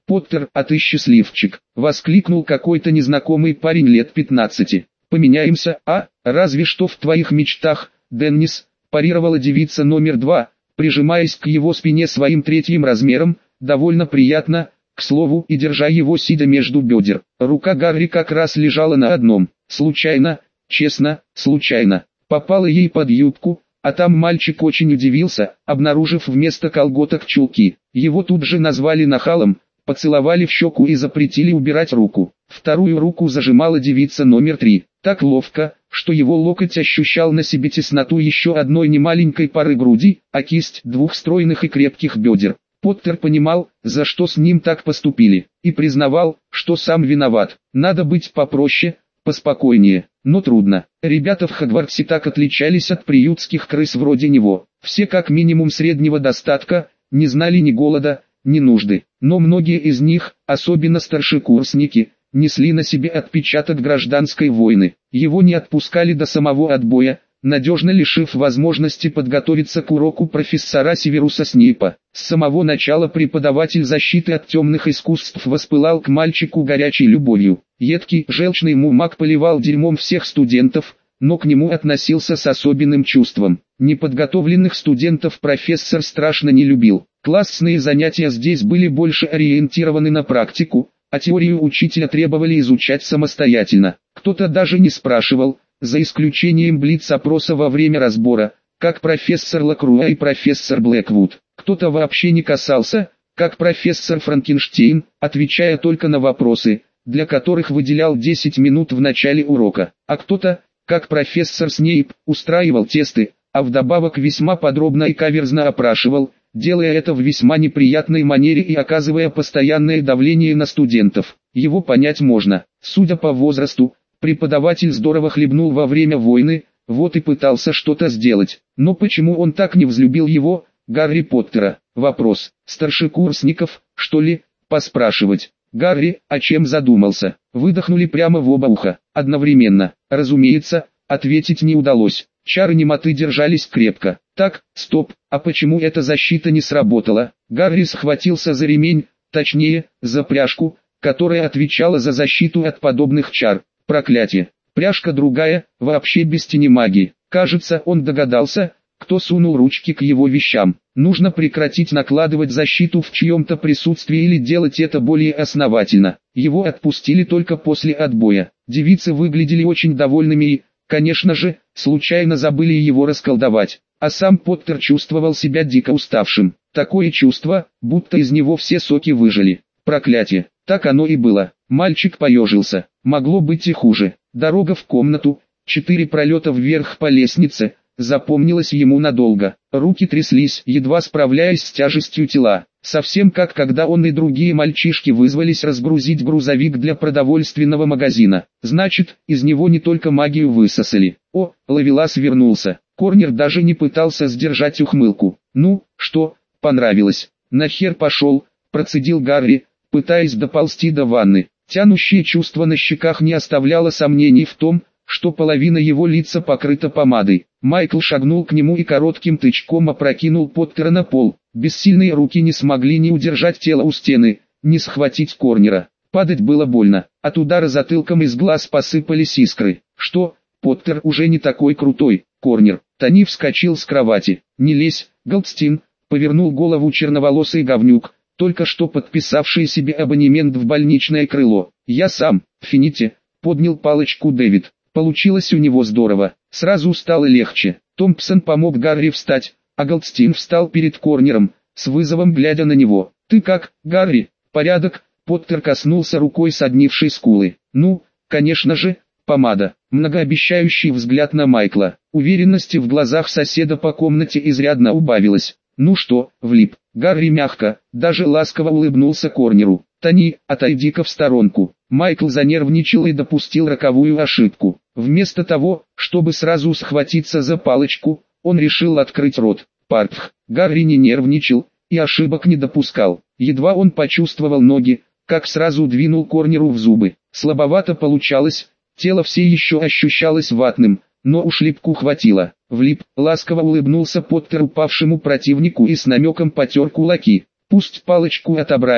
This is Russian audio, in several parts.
«Поттер, а ты счастливчик!» — воскликнул какой-то незнакомый парень лет 15. «Поменяемся, а? Разве что в твоих мечтах, Деннис!» — парировала девица номер 2, прижимаясь к его спине своим третьим размером, довольно приятно, к слову, и держа его сидя между бедер. Рука Гарри как раз лежала на одном. Случайно, честно, случайно. Попала ей под юбку, а там мальчик очень удивился, обнаружив вместо колготок чулки. Его тут же назвали нахалом, поцеловали в щеку и запретили убирать руку. Вторую руку зажимала девица номер 3. Так ловко, что его локоть ощущал на себе тесноту еще одной немаленькой пары груди, а кисть двух стройных и крепких бедер. Поттер понимал, за что с ним так поступили, и признавал, что сам виноват. Надо быть попроще, поспокойнее, но трудно. Ребята в Хогвартсе так отличались от приютских крыс вроде него. Все как минимум среднего достатка, не знали ни голода, ни нужды. Но многие из них, особенно старшекурсники, несли на себе отпечаток гражданской войны. Его не отпускали до самого отбоя, надежно лишив возможности подготовиться к уроку профессора Северуса Снейпа. С самого начала преподаватель защиты от темных искусств воспылал к мальчику горячей любовью. Едкий, желчный мумак поливал дерьмом всех студентов, но к нему относился с особенным чувством. Неподготовленных студентов профессор страшно не любил. Классные занятия здесь были больше ориентированы на практику, а теорию учителя требовали изучать самостоятельно. Кто-то даже не спрашивал, за исключением блиц-опроса во время разбора, как профессор Лакруа и профессор Блэквуд. Кто-то вообще не касался, как профессор Франкенштейн, отвечая только на вопросы, для которых выделял 10 минут в начале урока. А кто-то, как профессор Снейп, устраивал тесты, а вдобавок весьма подробно и каверзно опрашивал, делая это в весьма неприятной манере и оказывая постоянное давление на студентов. Его понять можно. Судя по возрасту, преподаватель здорово хлебнул во время войны, вот и пытался что-то сделать. Но почему он так не взлюбил его, Гарри Поттера? Вопрос. Старшекурсников, что ли, поспрашивать? Гарри, о чем задумался? Выдохнули прямо в оба уха, одновременно. Разумеется, ответить не удалось. Чары немоты держались крепко. Так, стоп, а почему эта защита не сработала? Гарри схватился за ремень, точнее, за пряжку, которая отвечала за защиту от подобных чар. Проклятие. Пряжка другая, вообще без тени магии. Кажется, он догадался, кто сунул ручки к его вещам. Нужно прекратить накладывать защиту в чьем-то присутствии или делать это более основательно. Его отпустили только после отбоя. Девицы выглядели очень довольными и, конечно же, случайно забыли его расколдовать. А сам Поттер чувствовал себя дико уставшим. Такое чувство, будто из него все соки выжили. Проклятие. Так оно и было. Мальчик поежился. Могло быть и хуже. Дорога в комнату, 4 пролета вверх по лестнице, запомнилась ему надолго. Руки тряслись, едва справляясь с тяжестью тела. Совсем как когда он и другие мальчишки вызвались разгрузить грузовик для продовольственного магазина. Значит, из него не только магию высосали. О, Ловелас вернулся. Корнер даже не пытался сдержать ухмылку. Ну, что, понравилось? Нахер пошел, процедил Гарри, пытаясь доползти до ванны. Тянущее чувство на щеках не оставляло сомнений в том, что половина его лица покрыта помадой. Майкл шагнул к нему и коротким тычком опрокинул Поттера на пол. Бессильные руки не смогли ни удержать тело у стены, ни схватить Корнера. Падать было больно. От удара затылком из глаз посыпались искры. Что, Поттер уже не такой крутой, Корнер. Тони вскочил с кровати. Не лезь, Голдстин, повернул голову черноволосый говнюк, только что подписавший себе абонемент в больничное крыло. Я сам, Фините, поднял палочку Дэвид. Получилось у него здорово. Сразу стало легче. Томпсон помог Гарри встать, а Голдстин встал перед Корнером, с вызовом глядя на него. «Ты как, Гарри? Порядок?» Поттер коснулся рукой соднившей скулы. «Ну, конечно же, помада». Многообещающий взгляд на Майкла. Уверенности в глазах соседа по комнате изрядно убавилось. «Ну что, влип?» Гарри мягко, даже ласково улыбнулся Корнеру. «Тони, отойди-ка в сторонку». Майкл занервничал и допустил роковую ошибку. Вместо того, чтобы сразу схватиться за палочку, он решил открыть рот. Парпх. Гарри не нервничал и ошибок не допускал. Едва он почувствовал ноги, как сразу двинул Корнеру в зубы. Слабовато получалось, тело все еще ощущалось ватным, но уж липку хватило. Влип, ласково улыбнулся Поттер упавшему противнику и с намеком потер кулаки. Пусть палочку отобрали,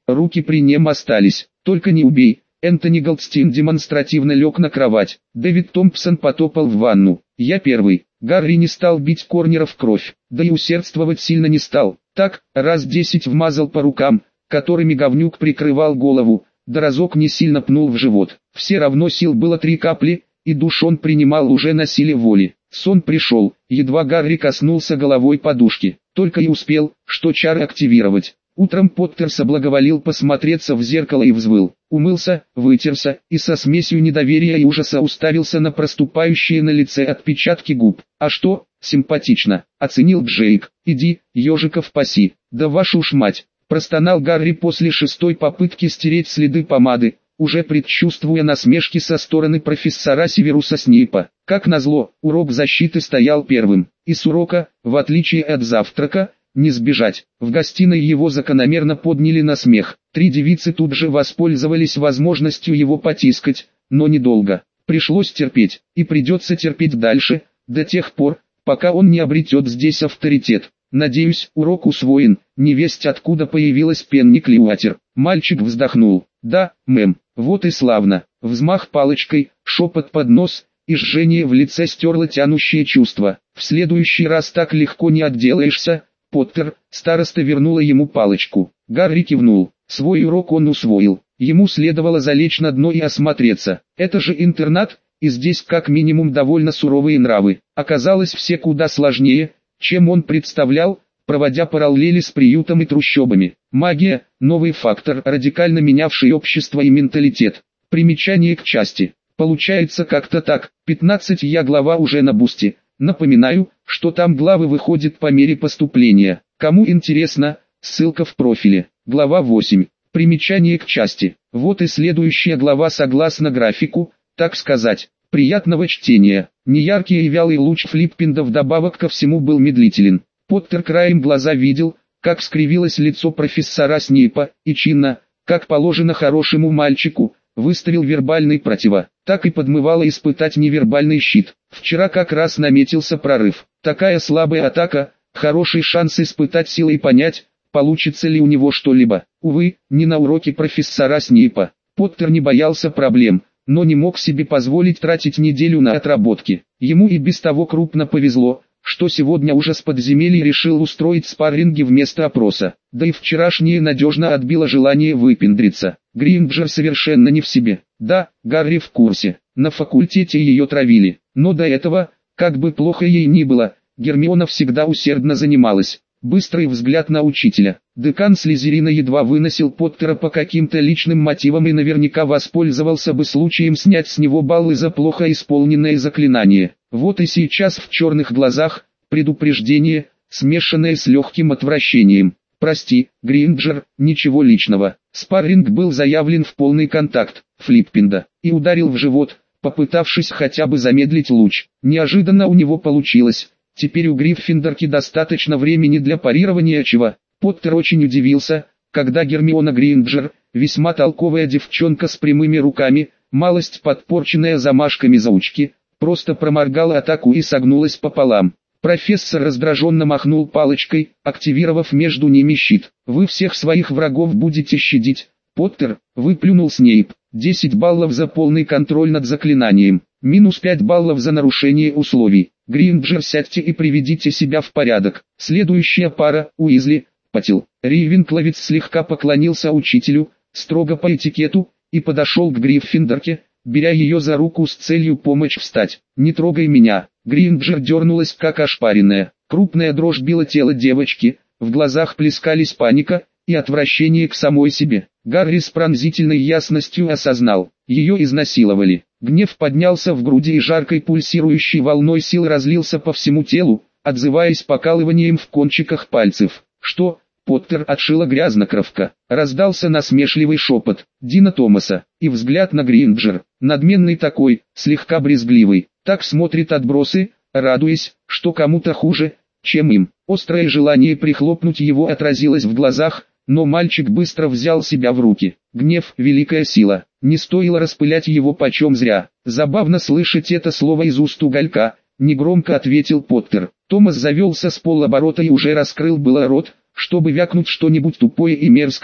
руки при нем остались. Только не убей. Энтони Голдстин демонстративно лег на кровать. Дэвид Томпсон потопал в ванну. Я первый. Гарри не стал бить Корнера в кровь, да и усердствовать сильно не стал. Так, раз 10 вмазал по рукам, которыми говнюк прикрывал голову, да разок не сильно пнул в живот. Все равно сил было 3 капли, и душ он принимал уже на силе воли. Сон пришел, едва Гарри коснулся головой подушки, только и успел, что чары активировать. Утром Поттер соблаговолил посмотреться в зеркало и взвыл. Умылся, вытерся и со смесью недоверия и ужаса уставился на проступающие на лице отпечатки губ. «А что, симпатично», — оценил Джейк. «Иди, ежиков паси». «Да вашу ж мать», — простонал Гарри после 6-й попытки стереть следы помады, уже предчувствуя насмешки со стороны профессора Северуса Снейпа. Как назло, урок защиты стоял первым, и с урока, в отличие от завтрака, не сбежать. В гостиной его закономерно подняли на смех. 3 девицы тут же воспользовались возможностью его потискать, но недолго. Пришлось терпеть, и придется терпеть дальше, до тех пор, пока он не обретет здесь авторитет. Надеюсь, урок усвоен. Невесть откуда появилась Пенни Клиуатер. Мальчик вздохнул. Да, мэм, вот и славно. Взмах палочкой, шепот под нос, и жжение в лице стерло тянущее чувство. В следующий раз так легко не отделаешься, Поттер. Староста вернула ему палочку. Гарри кивнул. Свой урок он усвоил. Ему следовало залечь на дно и осмотреться. Это же интернат, и здесь как минимум довольно суровые нравы. Оказалось, все куда сложнее, чем он представлял, проводя параллели с приютом и трущобами. Магия – новый фактор, радикально менявший общество и менталитет. Примечание к части. Получается как-то так. 15 я глава уже на бусте. Напоминаю, что там главы выходят по мере поступления. Кому интересно, ссылка в профиле. Глава 8. Примечание к части. Вот и следующая глава согласно графику, так сказать. Приятного чтения. Неяркий и вялый луч Флиппинда вдобавок ко всему был медлителен. Поттер краем глаза видел, как скривилось лицо профессора Снейпа, и чинно, как положено хорошему мальчику, выставил вербальный противо. Так и подмывало испытать невербальный щит. Вчера как раз наметился прорыв. Такая слабая атака, хороший шанс испытать силы и понять, получится ли у него что-либо. Увы, не на уроке профессора Снейпа. Поттер не боялся проблем, но не мог себе позволить тратить неделю на отработки. Ему и без того крупно повезло, что сегодня уже с подземелья решил устроить спарринги вместо опроса. Да и вчерашнее надежно отбило желание выпендриться. Гринджер совершенно не в себе. Да, Гарри в курсе, на факультете ее травили, но до этого, как бы плохо ей ни было, Гермиона всегда усердно занималась. Быстрый взгляд на учителя. Декан Слизерина едва выносил Поттера по каким-то личным мотивам и наверняка воспользовался бы случаем снять с него баллы за плохо исполненное заклинание. Вот и сейчас в черных глазах предупреждение, смешанное с легким отвращением. «Прости, Гринджер, ничего личного». Спарринг был заявлен в полный контакт Флиппинда и ударил в живот, попытавшись хотя бы замедлить луч. Неожиданно у него получилось. Теперь у Гриффиндорки достаточно времени для парирования, чего. Поттер очень удивился, когда Гермиона Гринджер, весьма толковая девчонка с прямыми руками, малость подпорченная замашками заучки, просто проморгала атаку и согнулась пополам. Профессор раздраженно махнул палочкой, активировав между ними щит. «Вы всех своих врагов будете щадить, Поттер», — выплюнул Снейп. 10 баллов за полный контроль над заклинанием, минус 5 баллов за нарушение условий. Гринджер, сядьте и приведите себя в порядок. Следующая пара, Уизли, Патил. Рейвенкловец слегка поклонился учителю, строго по этикету, и подошел к Гриффиндорке, беря ее за руку с целью помочь встать. «Не трогай меня». Гринджер дернулась как ошпаренная. Крупная дрожь била тело девочки, в глазах плескались паника и отвращение к самой себе. Гарри с пронзительной ясностью осознал, ее изнасиловали. Гнев поднялся в груди и жаркой пульсирующей волной сил разлился по всему телу, отзываясь покалыванием в кончиках пальцев. «Что?» Поттер отшила грязнокровка. Раздался насмешливый шепот Дина Томаса, и взгляд на Гринджер, надменный такой, слегка брезгливый. Так смотрит отбросы, радуясь, что кому-то хуже, чем им. Острое желание прихлопнуть его отразилось в глазах, но мальчик быстро взял себя в руки. Гнев – великая сила. Не стоило распылять его почем зря. Забавно слышать это слово из уст уголька, негромко ответил Поттер. Томас завелся с полоборота и уже раскрыл было рот, чтобы вякнуть что-нибудь тупое и мерзкое,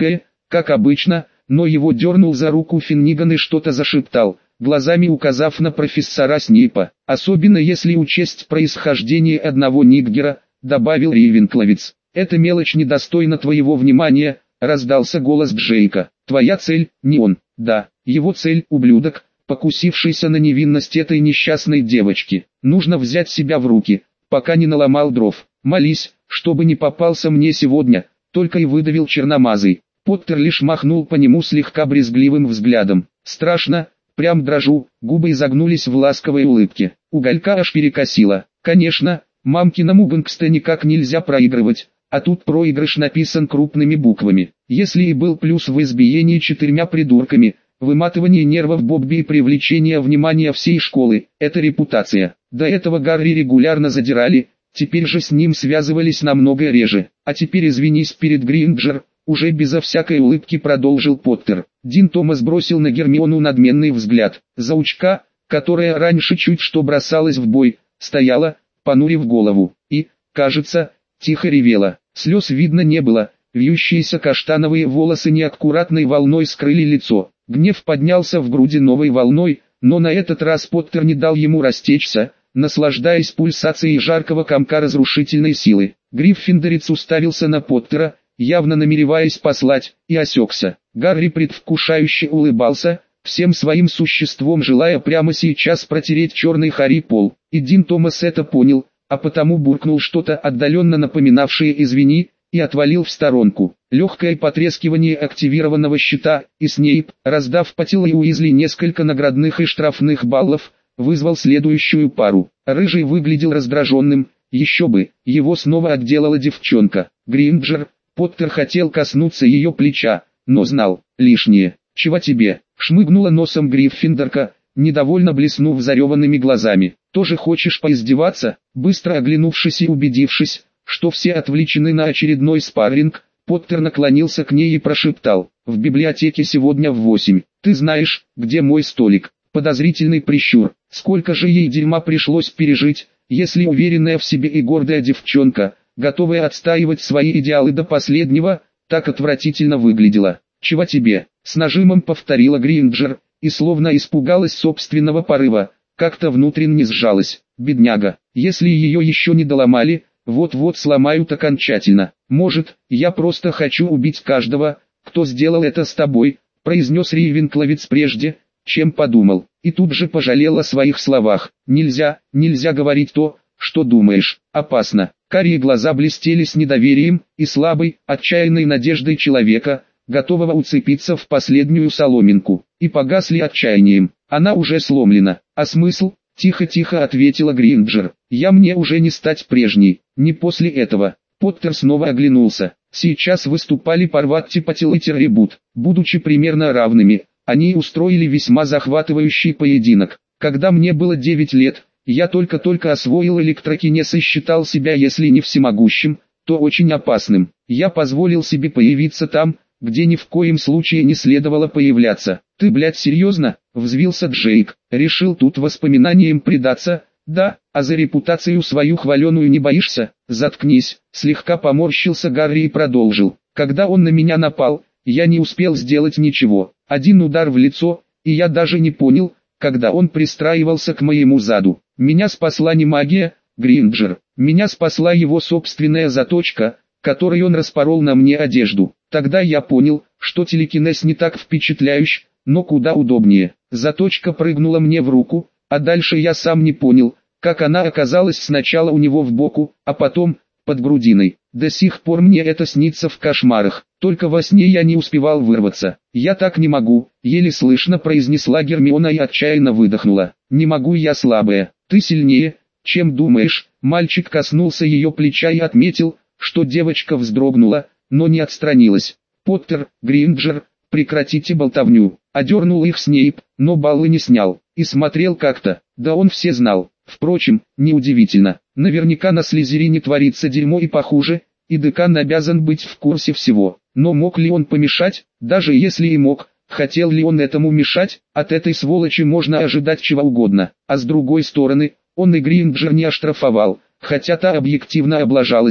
как обычно, но его дернул за руку Финниган и что-то зашептал, глазами указав на профессора Снейпа. «Особенно если учесть происхождение одного Ниггера», — добавил Рейвенкловец. «Эта мелочь недостойна твоего внимания», — раздался голос Джейка. «Твоя цель, не он». «Да, его цель, ублюдок, покусившийся на невинность этой несчастной девочки. Нужно взять себя в руки, пока не наломал дров. Молись, чтобы не попался мне сегодня», — только и выдавил черномазый. Поттер лишь махнул по нему слегка брезгливым взглядом. «Страшно, прям дрожу», губы изогнулись в ласковой улыбке. Уголька аж перекосило. Конечно, мамкиному гангста никак нельзя проигрывать, а тут проигрыш написан крупными буквами. Если и был плюс в избиении 4 придурками, выматывание нервов Бобби и привлечение внимания всей школы – это репутация. До этого Гарри регулярно задирали, теперь же с ним связывались намного реже. «А теперь извинись перед Гринджер», уже безо всякой улыбки продолжил Поттер. Дин Томас бросил на Гермиону надменный взгляд. Заучка, которая раньше чуть что бросалась в бой, стояла, понурив голову, и, кажется, тихо ревела. Слез видно не было, вьющиеся каштановые волосы неаккуратной волной скрыли лицо. Гнев поднялся в груди новой волной, но на этот раз Поттер не дал ему растечься, наслаждаясь пульсацией жаркого комка разрушительной силы. Гриффиндорец уставился на Поттера, явно намереваясь послать, и осекся. Гарри предвкушающе улыбался, всем своим существом желая прямо сейчас протереть черный Харри пол. И Дин Томас это понял, а потому буркнул что-то отдаленно напоминавшее «извини», и отвалил в сторонку. Легкое потрескивание активированного щита, и Снейп, раздав Паттилу и Уизли несколько наградных и штрафных баллов, вызвал следующую пару. Рыжий выглядел раздраженным, еще бы, его снова отделала девчонка. Гринджер. Поттер хотел коснуться ее плеча, но знал, лишнее. «Чего тебе?» — шмыгнула носом Гриффиндорка, недовольно блеснув зареванными глазами. «Тоже хочешь поиздеваться?» Быстро оглянувшись и убедившись, что все отвлечены на очередной спарринг, Поттер наклонился к ней и прошептал: «В библиотеке сегодня в 8. Ты знаешь, где мой столик?» Подозрительный прищур. Сколько же ей дерьма пришлось пережить, если уверенная в себе и гордая девчонка, готовая отстаивать свои идеалы до последнего, так отвратительно выглядела. «Чего тебе?» — с нажимом повторила Гринджер, и словно испугалась собственного порыва, как-то внутренне сжалась. Бедняга, если ее еще не доломали, вот-вот сломают окончательно. «Может, я просто хочу убить каждого, кто сделал это с тобой», — произнес Рейвенкловец прежде, чем подумал, и тут же пожалел о своих словах. «Нельзя говорить то, что думаешь, опасно». Карие глаза блестели с недоверием и слабой, отчаянной надеждой человека, готового уцепиться в последнюю соломинку, и погасли отчаянием. «Она уже сломлена. А смысл?» — тихо-тихо ответила Гринджер. Мне уже не стать прежней, не после этого». Поттер снова оглянулся. Сейчас выступали Парватти Паттил и Террибут. Будучи примерно равными, они устроили весьма захватывающий поединок. Когда мне было 9 лет, я только-только освоил электрокинез и считал себя, если не всемогущим, то очень опасным. Я позволил себе появиться там, где ни в коем случае не следовало появляться. «Ты, блядь, серьезно?» — взвился Джейк. «Решил тут воспоминаниям предаться?» «Да, а за репутацию свою хваленую не боишься?» «Заткнись», — слегка поморщился Гарри и продолжил. «Когда он на меня напал, я не успел сделать ничего. Один удар в лицо, и я даже не понял, когда он пристраивался к моему заду. Меня спасла не магия, Гринджер, меня спасла его собственная заточка, которой он распорол на мне одежду. Тогда я понял, что телекинез не так впечатляющий, но куда удобнее. Заточка прыгнула мне в руку, а дальше я сам не понял, как она оказалась сначала у него в боку, а потом под грудиной. До сих пор мне это снится в кошмарах, только во сне я не успевал вырваться. «Я так не могу», — еле слышно произнесла Гермиона и отчаянно выдохнула. «Не могу, я слабая. Ты сильнее, чем думаешь». Мальчик коснулся ее плеча и отметил, что девочка вздрогнула, но не отстранилась. «Поттер, Гринджер, прекратите болтовню», — одернул их Снейп, но баллы не снял, и смотрел как-то, да он все знал. Впрочем, неудивительно, наверняка на Слизерине творится дерьмо и похуже, и декан обязан быть в курсе всего. Но мог ли он помешать? Даже если и мог, хотел ли он этому мешать? От этой сволочи можно ожидать чего угодно. А с другой стороны, он и Гринджер не оштрафовал, хотя та объективно облажалась,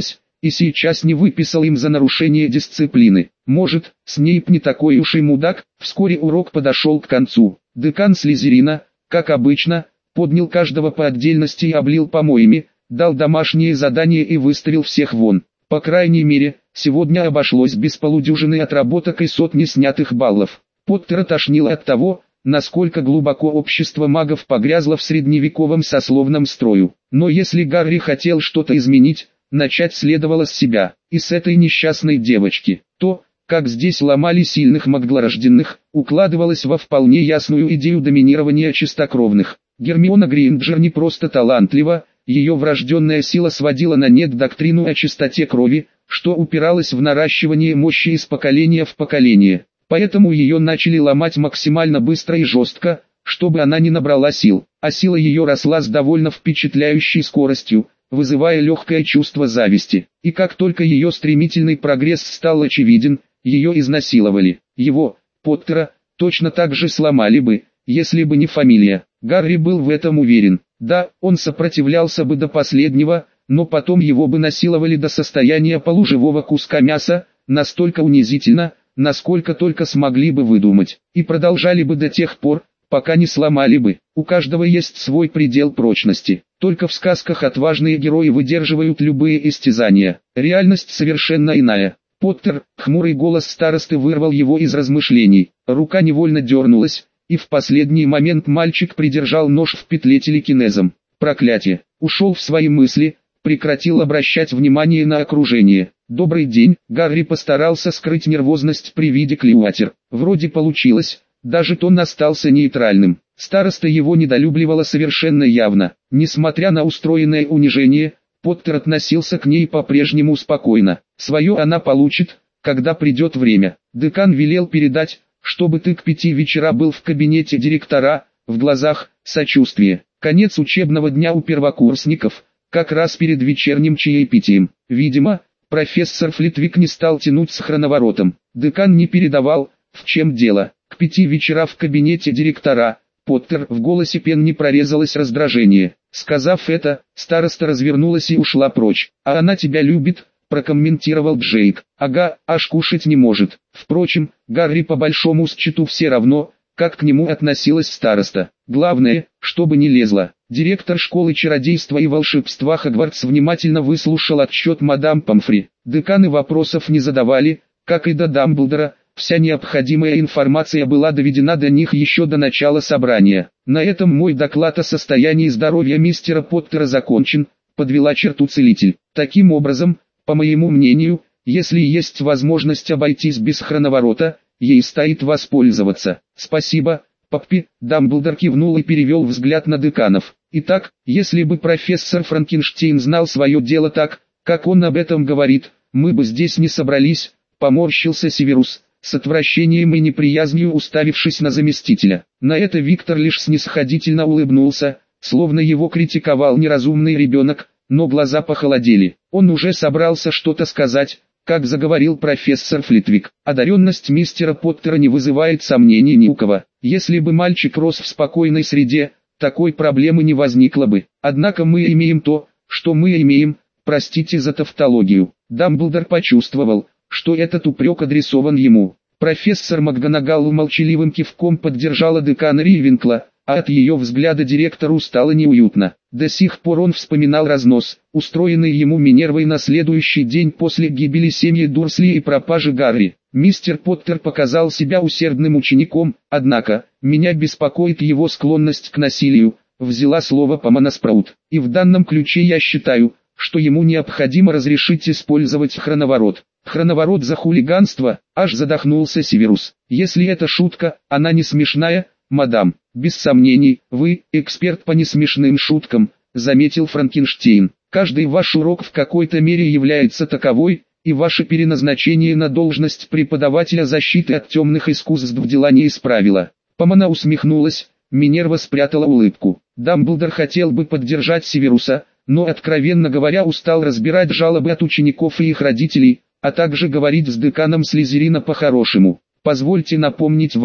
и сейчас не выписал им за нарушение дисциплины. Может, Снейп не такой уж и мудак. Вскоре урок подошел к концу. Декан Слизерина, как обычно, поднял каждого по отдельности и облил помоями, дал домашние задания и выставил всех вон. По крайней мере, сегодня обошлось без полудюжины отработок и сотни снятых баллов. Поттера тошнило от того, насколько глубоко общество магов погрязло в средневековом сословном строю. Но если Гарри хотел что-то изменить, начать следовало с себя, и с этой несчастной девочки. То, как здесь ломали сильных маглорожденных, укладывалось во вполне ясную идею доминирования чистокровных. Гермиона Грейнджер не просто талантлива, ее врожденная сила сводила на нет доктрину о чистоте крови, что упиралось в наращивание мощи из поколения в поколение. Поэтому ее начали ломать максимально быстро и жестко, чтобы она не набрала сил, а сила ее росла с довольно впечатляющей скоростью, вызывая легкое чувство зависти. И как только ее стремительный прогресс стал очевиден, ее изнасиловали. Его, Поттера, точно так же сломали бы, если бы не фамилия. Гарри был в этом уверен. Да, он сопротивлялся бы до последнего, но потом его бы насиловали до состояния полуживого куска мяса, настолько унизительно, насколько только смогли бы выдумать, и продолжали бы до тех пор, пока не сломали бы. У каждого есть свой предел прочности. Только в сказках отважные герои выдерживают любые истязания. Реальность совершенно иная. Поттер, хмурый голос старосты вырвал его из размышлений. Рука невольно дернулась, и в последний момент мальчик придержал нож в петле телекинезом. Проклятие! Ушел в свои мысли, прекратил обращать внимание на окружение. «Добрый день», Гарри постарался скрыть нервозность при виде Клюатер. Вроде получилось, даже тон остался нейтральным. Староста его недолюбливала совершенно явно. Несмотря на устроенное унижение, Поттер относился к ней по-прежнему спокойно. Свое она получит, когда придет время. Декан велел передать, чтобы ты к 5 вечера был в кабинете директора, в глазах сочувствие. Конец учебного дня у первокурсников, как раз перед вечерним чаепитием. Видимо, профессор Флитвик не стал тянуть с хроноворотом. Декан не передавал, в чем дело. К 5 вечера в кабинете директора. Поттер, в голосе Пенни прорезалось раздражение. Сказав это, староста развернулась и ушла прочь. «А она тебя любит», прокомментировал Джейк. «Ага, аж кушать не может». Впрочем, Гарри по большому счету все равно, как к нему относилась староста. Главное, чтобы не лезла. Директор школы чародейства и волшебства Хогвартс внимательно выслушал отчет мадам Помфри. Деканы вопросов не задавали, как и до Дамблдора. Вся необходимая информация была доведена до них еще до начала собрания. На этом мой доклад о состоянии здоровья мистера Поттера закончен, подвела черту целитель. Таким образом, по моему мнению, если есть возможность обойтись без хроноворота, ей стоит воспользоваться. Спасибо, Поппи. Дамблдор кивнул и перевел взгляд на деканов. Итак, если бы профессор Франкенштейн знал свое дело так, как он об этом говорит, мы бы здесь не собрались, поморщился Северус, с отвращением и неприязнью уставившись на заместителя. На это Виктор лишь снисходительно улыбнулся, словно его критиковал неразумный ребенок, но глаза похолодели. Он уже собрался что-то сказать, как заговорил профессор Флитвик. Одаренность мистера Поттера не вызывает сомнений ни у кого. Если бы мальчик рос в спокойной среде, такой проблемы не возникло бы. Однако мы имеем то, что мы имеем, простите за тавтологию. Дамблдор почувствовал, что этот упрек адресован ему. Профессор МакГонагал молчаливым кивком поддержала декана Ривенкла, а от ее взгляда директору стало неуютно. До сих пор он вспоминал разнос, устроенный ему Минервой на следующий день после гибели семьи Дурсли и пропажи Гарри. Мистер Поттер показал себя усердным учеником, однако, меня беспокоит его склонность к насилию, взяла слово Помона Спраут. И в данном ключе я считаю, что ему необходимо разрешить использовать хроноворот. Хроноворот за хулиганство, аж задохнулся Северус. Если это шутка, она не смешная, мадам. Без сомнений, вы, эксперт по несмешным шуткам, заметил Франкенштейн. Каждый ваш урок в какой-то мере является таковой, и ваше переназначение на должность преподавателя защиты от темных искусств дела не исправило. Помона усмехнулась, Минерва спрятала улыбку. Дамблдор хотел бы поддержать Северуса, но, откровенно говоря, устал разбирать жалобы от учеников и их родителей, а также говорить с деканом Слизерина по-хорошему. Позвольте напомнить вам,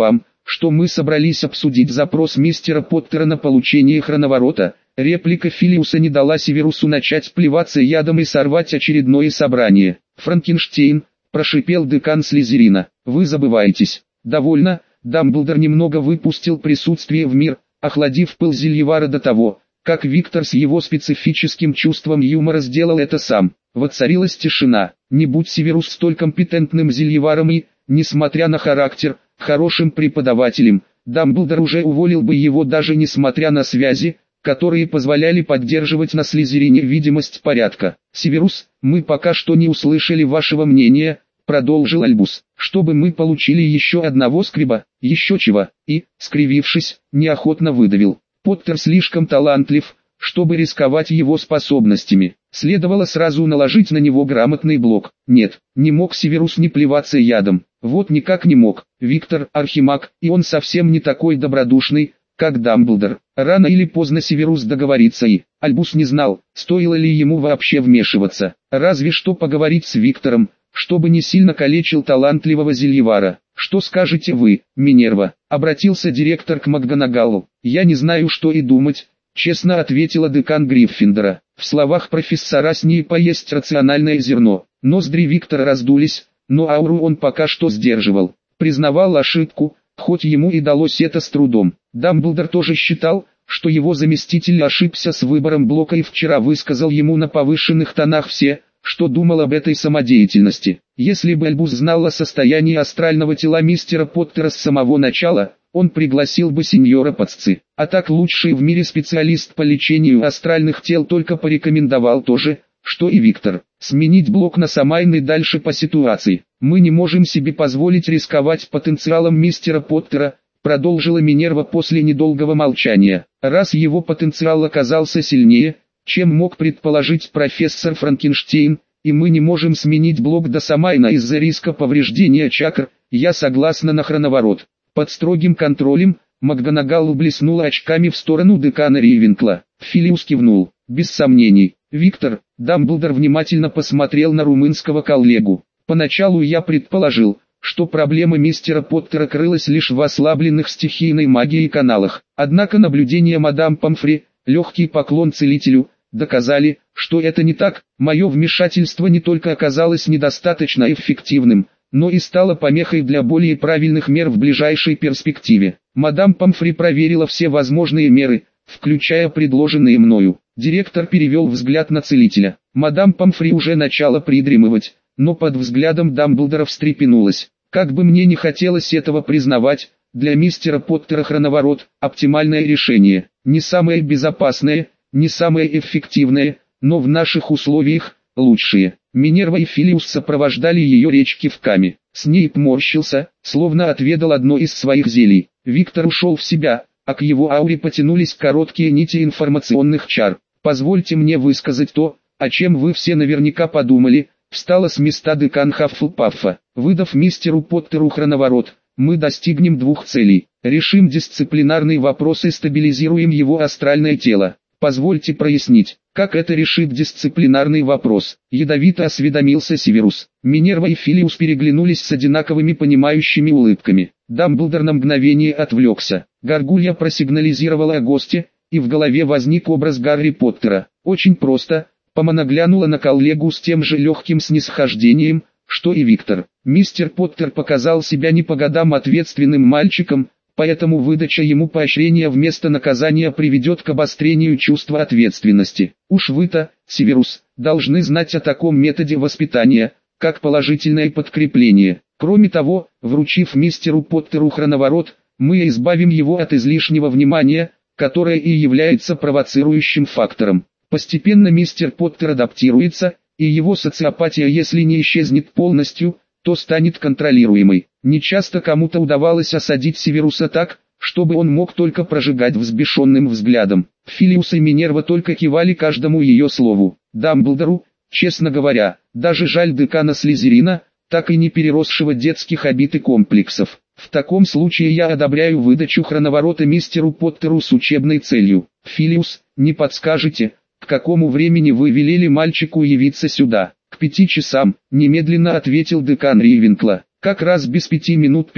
что мы собрались обсудить запрос мистера Поттера на получение хроноворота. Реплика Филиуса не дала Северусу начать плеваться ядом и сорвать очередное собрание. «Франкенштейн», – прошипел декан Слизерина, – «вы забываетесь». «Довольно». Дамблдор немного выпустил присутствие в мир, охладив пыл Зельевара до того, как Виктор с его специфическим чувством юмора сделал это сам. Воцарилась тишина. Не будь Северус столь компетентным Зельеваром и, несмотря на характер, хорошим преподавателем, Дамблдор уже уволил бы его даже несмотря на связи, которые позволяли поддерживать на Слизерине видимость порядка. «Северус, мы пока что не услышали вашего мнения», — продолжил Альбус, — «чтобы мы получили еще одного скриба, еще чего», и, скривившись, неохотно выдавил. «Поттер слишком талантлив, чтобы рисковать его способностями. Следовало сразу наложить на него грамотный блок». Нет, не мог Северус не плеваться ядом. Вот никак не мог. Виктор – архимаг, и он совсем не такой добродушный, как Дамблдор. Рано или поздно Северус договорится и Альбус не знал, стоило ли ему вообще вмешиваться. Разве что поговорить с Виктором, чтобы не сильно калечил талантливого Зельевара. «Что скажете вы, Минерва?» — обратился директор к МакГонагаллу. «Я не знаю, что и думать», — честно ответила декан Гриффиндора. В словах профессора Снейпа есть рациональное зерно. Ноздри Виктора раздулись, но ауру он пока что сдерживал. Признавал ошибку, хоть ему и далось это с трудом. Дамблдор тоже считал, что его заместитель ошибся с выбором блока и вчера высказал ему на повышенных тонах все, что думал об этой самодеятельности. Если бы Альбус знал о состоянии астрального тела мистера Поттера с самого начала, он пригласил бы сеньора Пацци. А так лучший в мире специалист по лечению астральных тел только порекомендовал то же, что и Виктор. Сменить блок на Самайный дальше по ситуации. «Мы не можем себе позволить рисковать потенциалом мистера Поттера», продолжила Минерва после недолгого молчания. «Раз его потенциал оказался сильнее, чем мог предположить профессор Франкенштейн, и мы не можем сменить блок до Самайна из-за риска повреждения чакр, я согласна на хроноворот». Под строгим контролем, МакГонагалл блеснула очками в сторону декана Ривенкла. Филиус кивнул. «Без сомнений, Виктор». Дамблдор внимательно посмотрел на румынского коллегу. «Поначалу я предположил, что проблема мистера Поттера крылась лишь в ослабленных стихийной магией каналах. Однако наблюдения мадам Помфри, легкий поклон целителю, доказали, что это не так. Мое вмешательство не только оказалось недостаточно эффективным, но и стало помехой для более правильных мер в ближайшей перспективе. Мадам Помфри проверила все возможные меры, включая предложенные мною». Директор перевел взгляд на целителя. Мадам Помфри уже начала придремывать, но под взглядом Дамблдора встрепенулась. «Как бы мне не хотелось этого признавать, для мистера Поттера хроноворот – оптимальное решение. Не самое безопасное, не самое эффективное, но в наших условиях – лучшее». Минерва и Филиус сопровождали ее речь кивками. Снейп морщился, словно отведал одно из своих зелий. Виктор ушел в себя, а к его ауре потянулись короткие нити информационных чар. «Позвольте мне высказать то, о чем вы все наверняка подумали», встала с места декан Хаффлпаффа. «Выдав мистеру Поттеру хроноворот, мы достигнем двух целей. Решим дисциплинарный вопрос и стабилизируем его астральное тело. Позвольте прояснить, как это решит дисциплинарный вопрос?» Ядовито осведомился Северус. Минерва и Филиус переглянулись с одинаковыми понимающими улыбками. Дамблдор на мгновение отвлекся. Гаргулья просигнализировала о госте, и в голове возник образ Гарри Поттера. «Очень просто», — Помона глянула на коллегу с тем же легким снисхождением, что и Виктор. «Мистер Поттер показал себя не по годам ответственным мальчиком, поэтому выдача ему поощрения вместо наказания приведет к обострению чувства ответственности. Уж вы-то, Северус, должны знать о таком методе воспитания, как положительное подкрепление. Кроме того, вручив мистеру Поттеру хроноворот, мы избавим его от излишнего внимания, которое и является провоцирующим фактором. Постепенно мистер Поттер адаптируется, и его социопатия, если не исчезнет полностью, то станет контролируемой». Нечасто кому-то удавалось осадить Северуса так, чтобы он мог только прожигать взбешенным взглядом. Филиус и Минерва только кивали каждому ее слову. Дамблдору, честно говоря, даже жаль декана Слизерина, так и не переросшего детских обид и комплексов. В таком случае я одобряю выдачу хроноворота мистеру Поттеру с учебной целью. Филиус, не подскажете, к какому времени вы велели мальчику явиться сюда? К 5 часам, немедленно ответил декан Ривенкла. Как раз без 5 минут 5,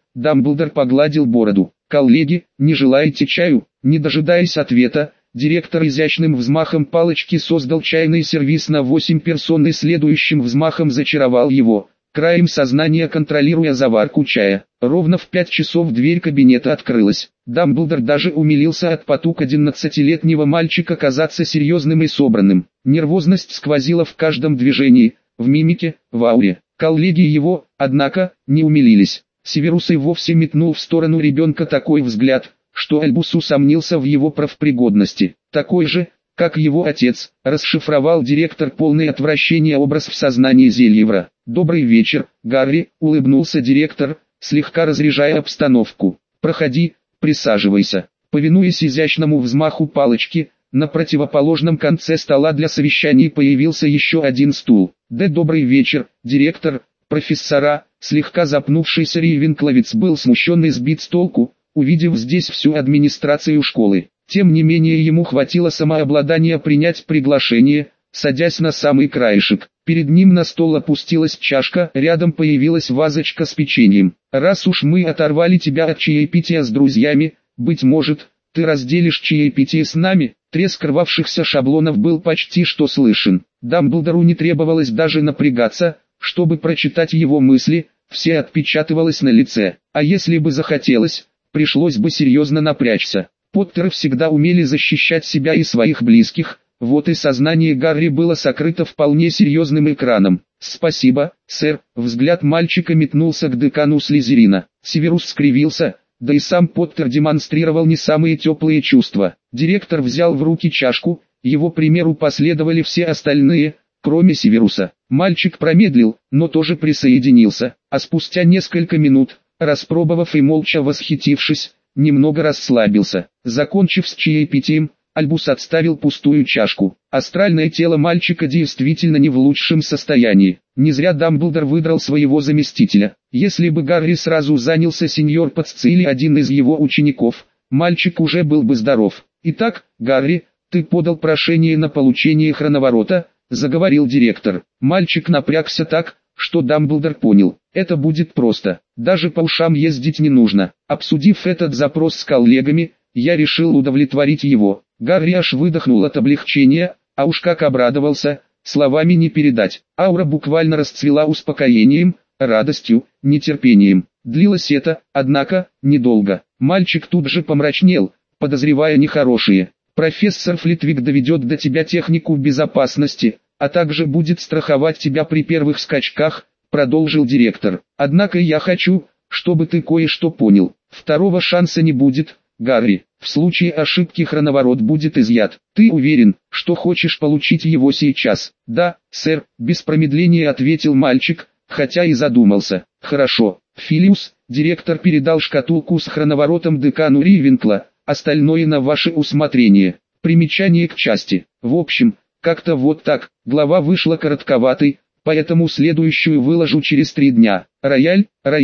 Дамблдор погладил бороду. «Коллеги, не желаете чаю?» Не дожидаясь ответа, директор изящным взмахом палочки создал чайный сервиз на 8 персон и следующим взмахом зачаровал его, краем сознания контролируя заварку чая. Ровно в 5 часов дверь кабинета открылась. Дамблдор даже умилился от потуг 11-летнего мальчика казаться серьезным и собранным. Нервозность сквозила в каждом движении, в мимике, в ауре. Коллеги его, однако, не умилились. Северус и вовсе метнул в сторону ребенка такой взгляд, что Альбус усомнился в его профпригодности. Такой же, как его отец, расшифровал директор полный отвращения образ в сознании Зельевра. «Добрый вечер, Гарри», — улыбнулся директор, слегка разряжая обстановку. «Проходи, присаживайся». Повинуясь изящному взмаху палочки, на противоположном конце стола для совещаний появился еще один стул. «Добрый вечер, директор». Профессора, слегка запнувшийся Рейвенкловец был смущен и сбит с толку, увидев здесь всю администрацию школы. Тем не менее ему хватило самообладания принять приглашение, садясь на самый краешек. Перед ним на стол опустилась чашка, рядом появилась вазочка с печеньем. «Раз уж мы оторвали тебя от чаепития с друзьями, быть может, ты разделишь чаепитие с нами?» Треск рвавшихся шаблонов был почти что слышен. Дамблдору не требовалось даже напрягаться, чтобы прочитать его мысли, все отпечатывалось на лице. А если бы захотелось, пришлось бы серьезно напрячься. Поттеры всегда умели защищать себя и своих близких, вот и сознание Гарри было сокрыто вполне серьезным экраном. «Спасибо, сэр», взгляд мальчика метнулся к декану Слизерина. Северус скривился, да и сам Поттер демонстрировал не самые теплые чувства. Директор взял в руки чашку, его примеру последовали все остальные, кроме Северуса. Мальчик промедлил, но тоже присоединился, а спустя несколько минут, распробовав и молча восхитившись, немного расслабился. Закончив с чаепитием, Альбус отставил пустую чашку. Астральное тело мальчика действительно не в лучшем состоянии. Не зря Дамблдор выдрал своего заместителя. Если бы Гарри сразу занялся сеньор Пацци или один из его учеников, мальчик уже был бы здоров. «Итак, Гарри, ты подал прошение на получение хроноворота», — заговорил директор. Мальчик напрягся так, что Дамблдор понял, это будет просто, даже по ушам ездить не нужно. Обсудив этот запрос с коллегами, я решил удовлетворить его. Гарри аж выдохнул от облегчения, а уж как обрадовался, словами не передать. Аура буквально расцвела успокоением, радостью, нетерпением. Длилось это, однако, недолго. Мальчик тут же помрачнел, подозревая нехорошее. «Профессор Флитвик доведет до тебя технику безопасности, а также будет страховать тебя при первых скачках», — продолжил директор. «Однако я хочу, чтобы ты кое-что понял. Второго шанса не будет, Гарри. В случае ошибки хроноворот будет изъят. Ты уверен, что хочешь получить его сейчас?» «Да, сэр», — без промедления ответил мальчик, хотя и задумался. «Хорошо, Филиус», — директор передал шкатулку с хроноворотом декану Ривенкла, «остальное на ваше усмотрение». Примечание к части. В общем, как-то вот так, глава вышла коротковатой, поэтому следующую выложу через 3 дня. Рояль,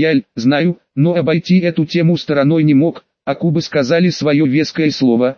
знаю, но обойти эту тему стороной не мог, а кубы сказали свое веское слово,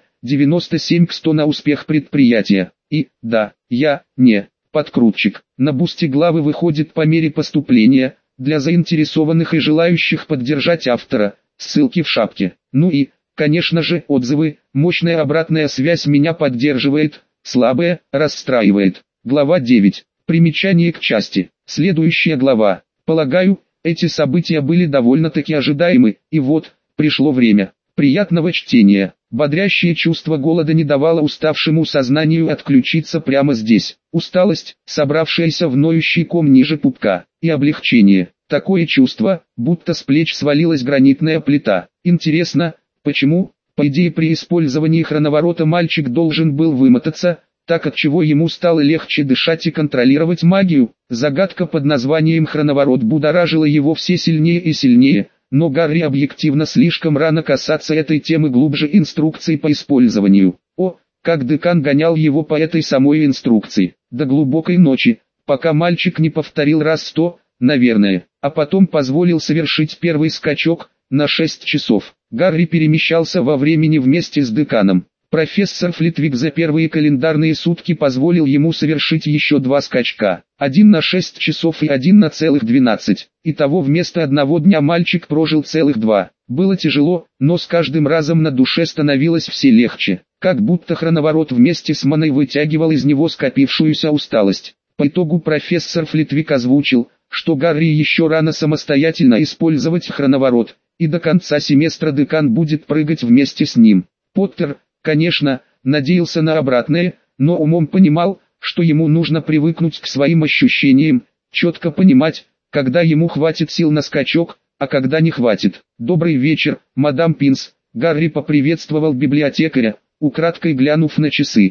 97-100 на успех предприятия. И, да, я, не, подкрутчик. На бусте главы выходит по мере поступления, для заинтересованных и желающих поддержать автора, ссылки в шапке. Ну и, конечно же, отзывы, мощная обратная связь меня поддерживает, слабая, расстраивает. Глава 9. Примечание к части. Следующая глава. Полагаю, эти события были довольно-таки ожидаемы, и вот, пришло время. Приятного чтения. Бодрящее чувство голода не давало уставшему сознанию отключиться прямо здесь. Усталость, собравшаяся в ноющий ком ниже пупка, и облегчение. Такое чувство, будто с плеч свалилась гранитная плита. Интересно, почему? По идее при использовании хроноворота мальчик должен был вымотаться, так от чего ему стало легче дышать и контролировать магию. Загадка под названием хроноворот будоражила его все сильнее и сильнее. Но Гарри объективно слишком рано касаться этой темы глубже инструкций по использованию. О, как декан гонял его по этой самой инструкции, до глубокой ночи, пока мальчик не повторил раз 100, наверное, а потом позволил совершить первый скачок, на 6 часов. Гарри перемещался во времени вместе с деканом. Профессор Флитвик за первые календарные сутки позволил ему совершить еще 2 скачка. Один на 6 часов и один на целых 12. Итого вместо одного дня мальчик прожил целых 2. Было тяжело, но с каждым разом на душе становилось все легче. Как будто хроноворот вместе с маной вытягивал из него скопившуюся усталость. По итогу профессор Флитвик озвучил, что Гарри еще рано самостоятельно использовать хроноворот, и до конца семестра декан будет прыгать вместе с ним. Поттер, конечно, надеялся на обратное, но умом понимал, что ему нужно привыкнуть к своим ощущениям, четко понимать, когда ему хватит сил на скачок, а когда не хватит. «Добрый вечер, мадам Пинс», Гарри поприветствовал библиотекаря, украдкой глянув на часы.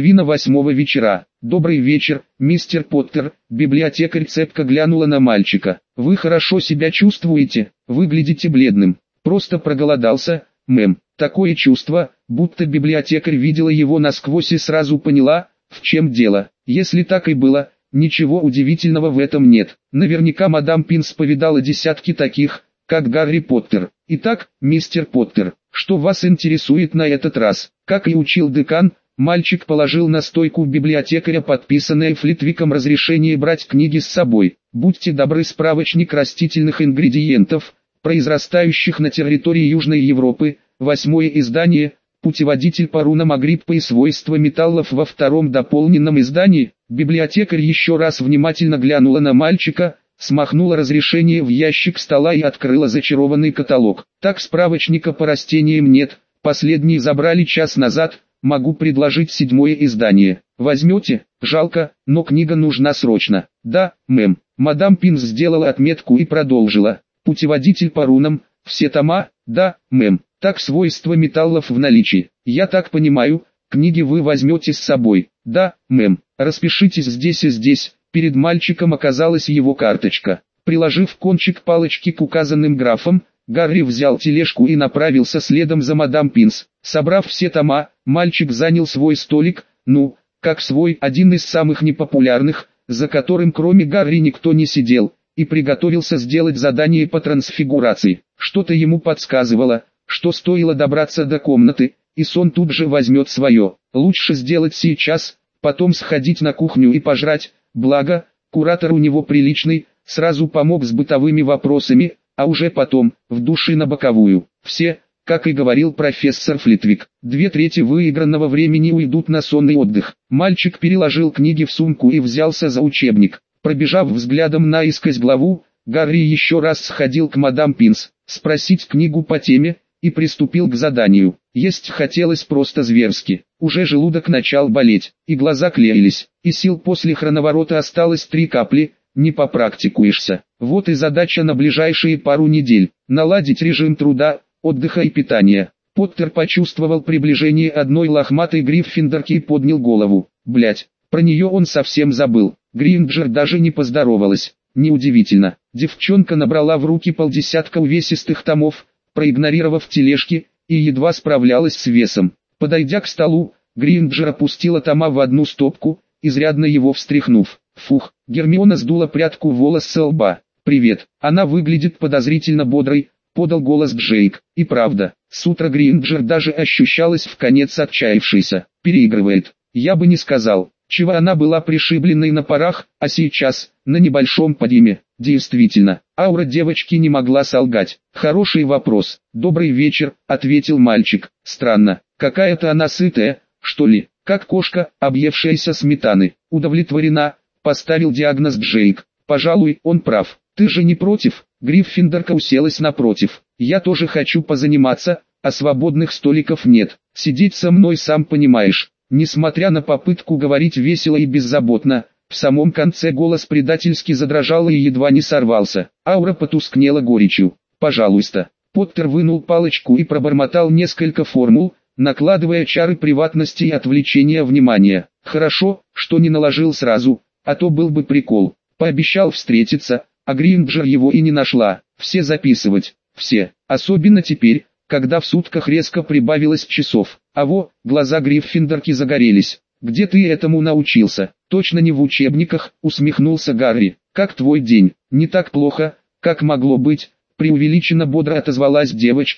7:30 вечера. «Добрый вечер, мистер Поттер», библиотекарь цепко глянула на мальчика. «Вы хорошо себя чувствуете? Выглядите бледным». «Просто проголодался, мэм». Такое чувство, будто библиотекарь видела его насквозь и сразу поняла, в чем дело. Если так и было, ничего удивительного в этом нет. Наверняка мадам Пинс повидала десятки таких, как Гарри Поттер. «Итак, мистер Поттер, что вас интересует на этот раз?» Как и учил декан, мальчик положил на стойку библиотекаря подписанное Флитвиком разрешение брать книги с собой. «Будьте добры, справочник растительных ингредиентов, произрастающих на территории Южной Европы, 8-е издание, путеводитель по рунам Агриппа и свойства металлов во 2-м дополненном издании». Библиотекарь еще раз внимательно глянула на мальчика, смахнула разрешение в ящик стола и открыла зачарованный каталог. «Так, справочника по растениям нет, последний забрали час назад, могу предложить 7-е издание. Возьмете? Жалко, но книга нужна срочно». «Да, мэм». Мадам Пинс сделала отметку и продолжила. «Путеводитель по рунам, все тома?» «Да, мэм». «Так, свойства металлов в наличии. Я так понимаю, книги вы возьмете с собой?» «Да, мэм». «Распишитесь здесь и здесь». Перед мальчиком оказалась его карточка. Приложив кончик палочки к указанным графам, Гарри взял тележку и направился следом за мадам Пинс. Собрав все тома, мальчик занял свой столик, как свой, один из самых непопулярных, за которым кроме Гарри никто не сидел, и приготовился сделать задание по трансфигурации. Что-то ему подсказывало, что стоило добраться до комнаты, и сон тут же возьмет свое. Лучше сделать сейчас, потом сходить на кухню и пожрать, благо, куратор у него приличный, сразу помог с бытовыми вопросами, а уже потом, в душе на боковую. Все, как и говорил профессор Флитвик, 2/3 выигранного времени уйдут на сонный отдых. Мальчик переложил книги в сумку и взялся за учебник. Пробежав взглядом наискось главу, Гарри еще раз сходил к мадам Пинс, спросить книгу по теме, и приступил к заданию. Есть хотелось просто зверски. Уже желудок начал болеть, и глаза клеились, и сил после хроноворота осталось 3 капли, не попрактикуешься. Вот и задача на ближайшие пару недель. Наладить режим труда, отдыха и питания. Поттер почувствовал приближение одной лохматой гриффиндорки и поднял голову. Блять, про нее он совсем забыл. Гринджер даже не поздоровалась. Неудивительно. Девчонка набрала в руки полдесятка увесистых томов, проигнорировав тележки, и едва справлялась с весом. Подойдя к столу, Гринджер опустила тома в одну стопку, изрядно его встряхнув. Фух, Гермиона сдула прядку волос со лба. «Привет». Она выглядит подозрительно бодрой, подал голос Джейк. И правда, с утра Гринджер даже ощущалась вконец отчаявшейся. Переигрывает. Я бы не сказал. Чего она была пришибленной на парах, а сейчас, на небольшом подъеме. Действительно, аура девочки не могла солгать. «Хороший вопрос. Добрый вечер», — ответил мальчик. «Странно, какая-то она сытая, что ли, как кошка, объевшаяся сметаны». «Удовлетворена», — поставил диагноз Джейк. «Пожалуй, он прав. Ты же не против?» Гриффиндорка уселась напротив. «Я тоже хочу позаниматься, а свободных столиков нет. Сидеть со мной сам понимаешь». Несмотря на попытку говорить весело и беззаботно, в самом конце голос предательски задрожал и едва не сорвался. Аура потускнела горечью. «Пожалуйста». Поттер вынул палочку и пробормотал несколько формул, накладывая чары приватности и отвлечения внимания. Хорошо, что не наложил сразу, а то был бы прикол. Пообещал встретиться, а Гринджер его и не нашла. Все записывать, все, особенно теперь, когда в сутках резко прибавилось часов. Глаза Гриффиндорки загорелись. «Где ты этому научился?» «Точно не в учебниках», — усмехнулся Гарри. «Как твой день?» «Не так плохо, как могло быть», — преувеличенно бодро отозвалась девочка,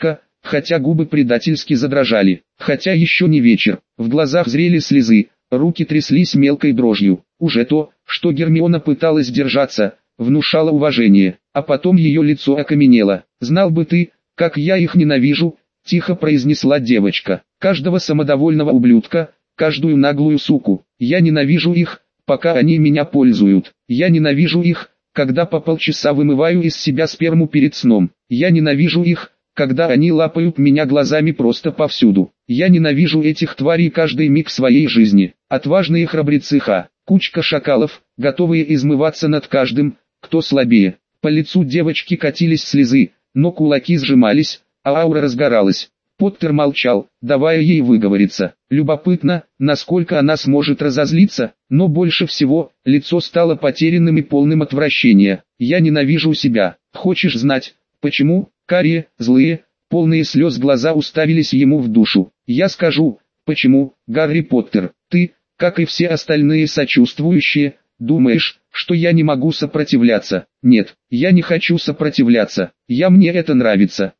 хотя губы предательски задрожали. Хотя еще не вечер, в глазах зрели слезы, руки тряслись мелкой дрожью. Уже то, что Гермиона пыталась держаться, внушало уважение, а потом ее лицо окаменело. «Знал бы ты, как я их ненавижу», — тихо произнесла девочка. «Каждого самодовольного ублюдка, каждую наглую суку. Я ненавижу их, пока они меня пользуют. Я ненавижу их, когда по полчаса вымываю из себя сперму перед сном. Я ненавижу их, когда они лапают меня глазами просто повсюду. Я ненавижу этих тварей каждый миг своей жизни. Отважные храбрецы кучка шакалов, готовые измываться над каждым, кто слабее». По лицу девочки катились слезы, но кулаки сжимались, а аура разгоралась. Поттер молчал, давая ей выговориться. Любопытно, насколько она сможет разозлиться, но больше всего, лицо стало потерянным и полным отвращения. «Я ненавижу себя. Хочешь знать, почему?» Карие, злые, полные слез глаза уставились ему в душу. «Я скажу, почему, Гарри Поттер. Ты, как и все остальные сочувствующие, думаешь, что я не могу сопротивляться. Нет, я не хочу сопротивляться. Мне это нравится.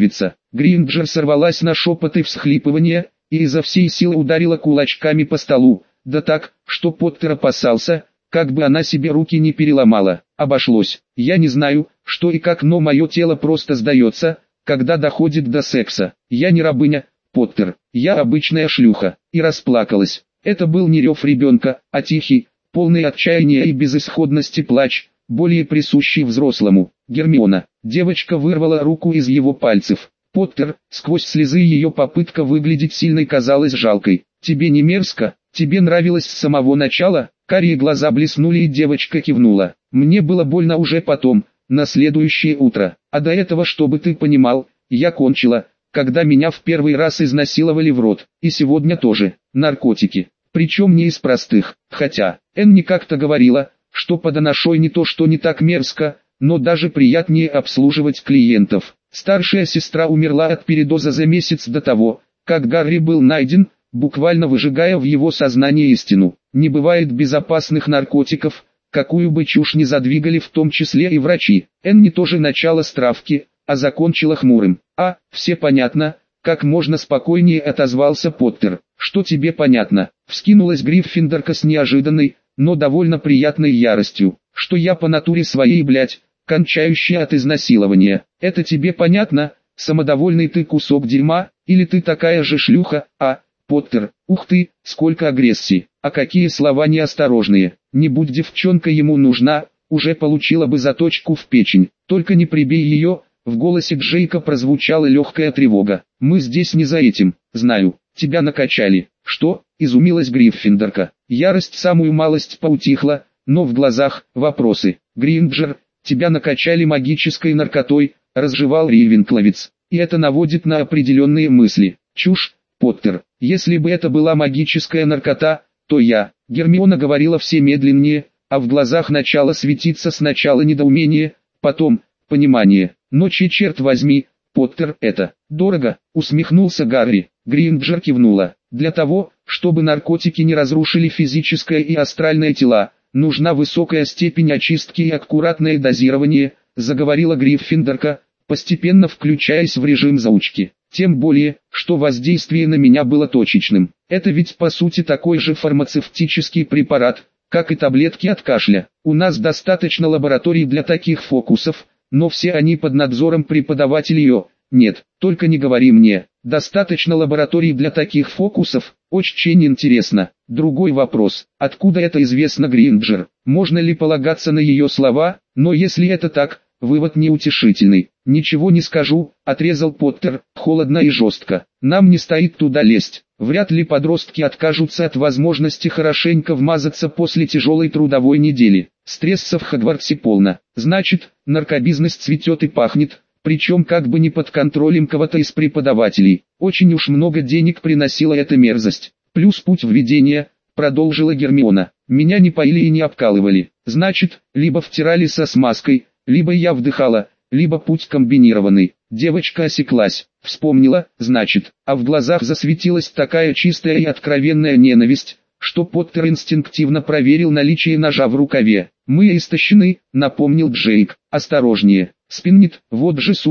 Гринджер сорвалась на шепот и всхлипывание, и изо всей силы ударила кулачками по столу, да так, что Поттер опасался, как бы она себе руки не переломала. Обошлось. Я не знаю, что и как, но мое тело просто сдается, когда доходит до секса. Я не рабыня, Поттер, я обычная шлюха. И расплакалась. Это был не рев ребенка, а тихий, полный отчаяния и безысходности плач, более присущий взрослому. «Гермиона». Девочка вырвала руку из его пальцев. Поттер, сквозь слезы ее попытка выглядеть сильной казалась жалкой. «Тебе не мерзко? Тебе нравилось с самого начала?» Карие глаза блеснули и девочка кивнула. «Мне было больно уже потом, на следующее утро. А до этого, чтобы ты понимал, я кончила, когда меня в первый раз изнасиловали в рот. И сегодня тоже. Наркотики. Причем не из простых. Хотя, Энни как-то говорила, что подоношой не то что не так мерзко, но даже приятнее обслуживать клиентов. Старшая сестра умерла от передоза за месяц до того, как Гарри был найден, буквально выжигая в его сознании истину. Не бывает безопасных наркотиков, какую бы чушь ни задвигали в том числе и врачи. Энни тоже начала с травки, а закончила хмурым. Все понятно, как можно спокойнее отозвался Поттер. Что тебе понятно? Вскинулась Гриффиндорка с неожиданной, но довольно приятной яростью. Что я по натуре своей, кончающая от изнасилования. Это тебе понятно, самодовольный ты кусок дерьма, или ты такая же шлюха, Поттер, ух ты, сколько агрессии, а какие слова неосторожные. Не будь девчонка ему нужна, уже получила бы заточку в печень, только не прибей ее. В голосе Джейка прозвучала легкая тревога. «Мы здесь не за этим, знаю, тебя накачали». «Что?» – изумилась Гриффиндорка. Ярость самую малость поутихла, но в глазах вопросы. «Гринджер, тебя накачали магической наркотой», – разжевал Рейвенкловец. «И это наводит на определенные мысли». «Чушь, Поттер, если бы это была магическая наркота, то я». Гермиона говорила все медленнее, а в глазах начало светиться сначала недоумение, потом понимание. «Но черт возьми, Поттер, это дорого», — усмехнулся Гарри. Гринджер кивнула. «Для того, чтобы наркотики не разрушили физическое и астральное тела, нужна высокая степень очистки и аккуратное дозирование», — заговорила Гриффиндорка, постепенно включаясь в режим заучки. «Тем более, что воздействие на меня было точечным. Это ведь по сути такой же фармацевтический препарат, как и таблетки от кашля. У нас достаточно лабораторий для таких фокусов, но все они под надзором преподавателей. Нет, только не говори мне. Достаточно лабораторий для таких фокусов? Очень интересно. Другой вопрос. Откуда это известно Гринджер? Можно ли полагаться на ее слова? Но если это так, вывод неутешительный. «Ничего не скажу», — отрезал Поттер, холодно и жестко. «Нам не стоит туда лезть. Вряд ли подростки откажутся от возможности хорошенько вмазаться после тяжелой трудовой недели. Стресса в Хогвартсе полно. Значит, наркобизнес цветет и пахнет, причем как бы не под контролем кого-то из преподавателей. Очень уж много денег приносила эта мерзость. Плюс путь введения», — продолжила Гермиона. «Меня не поили и не обкалывали. Значит, либо втирали со смазкой, либо я вдыхала, либо путь комбинированный». Девочка осеклась, вспомнила, значит, а в глазах засветилась такая чистая и откровенная ненависть, что Поттер инстинктивно проверил наличие ножа в рукаве. «Мы истощены», — напомнил Джейк. «Осторожнее, спиннет, вот же сука»,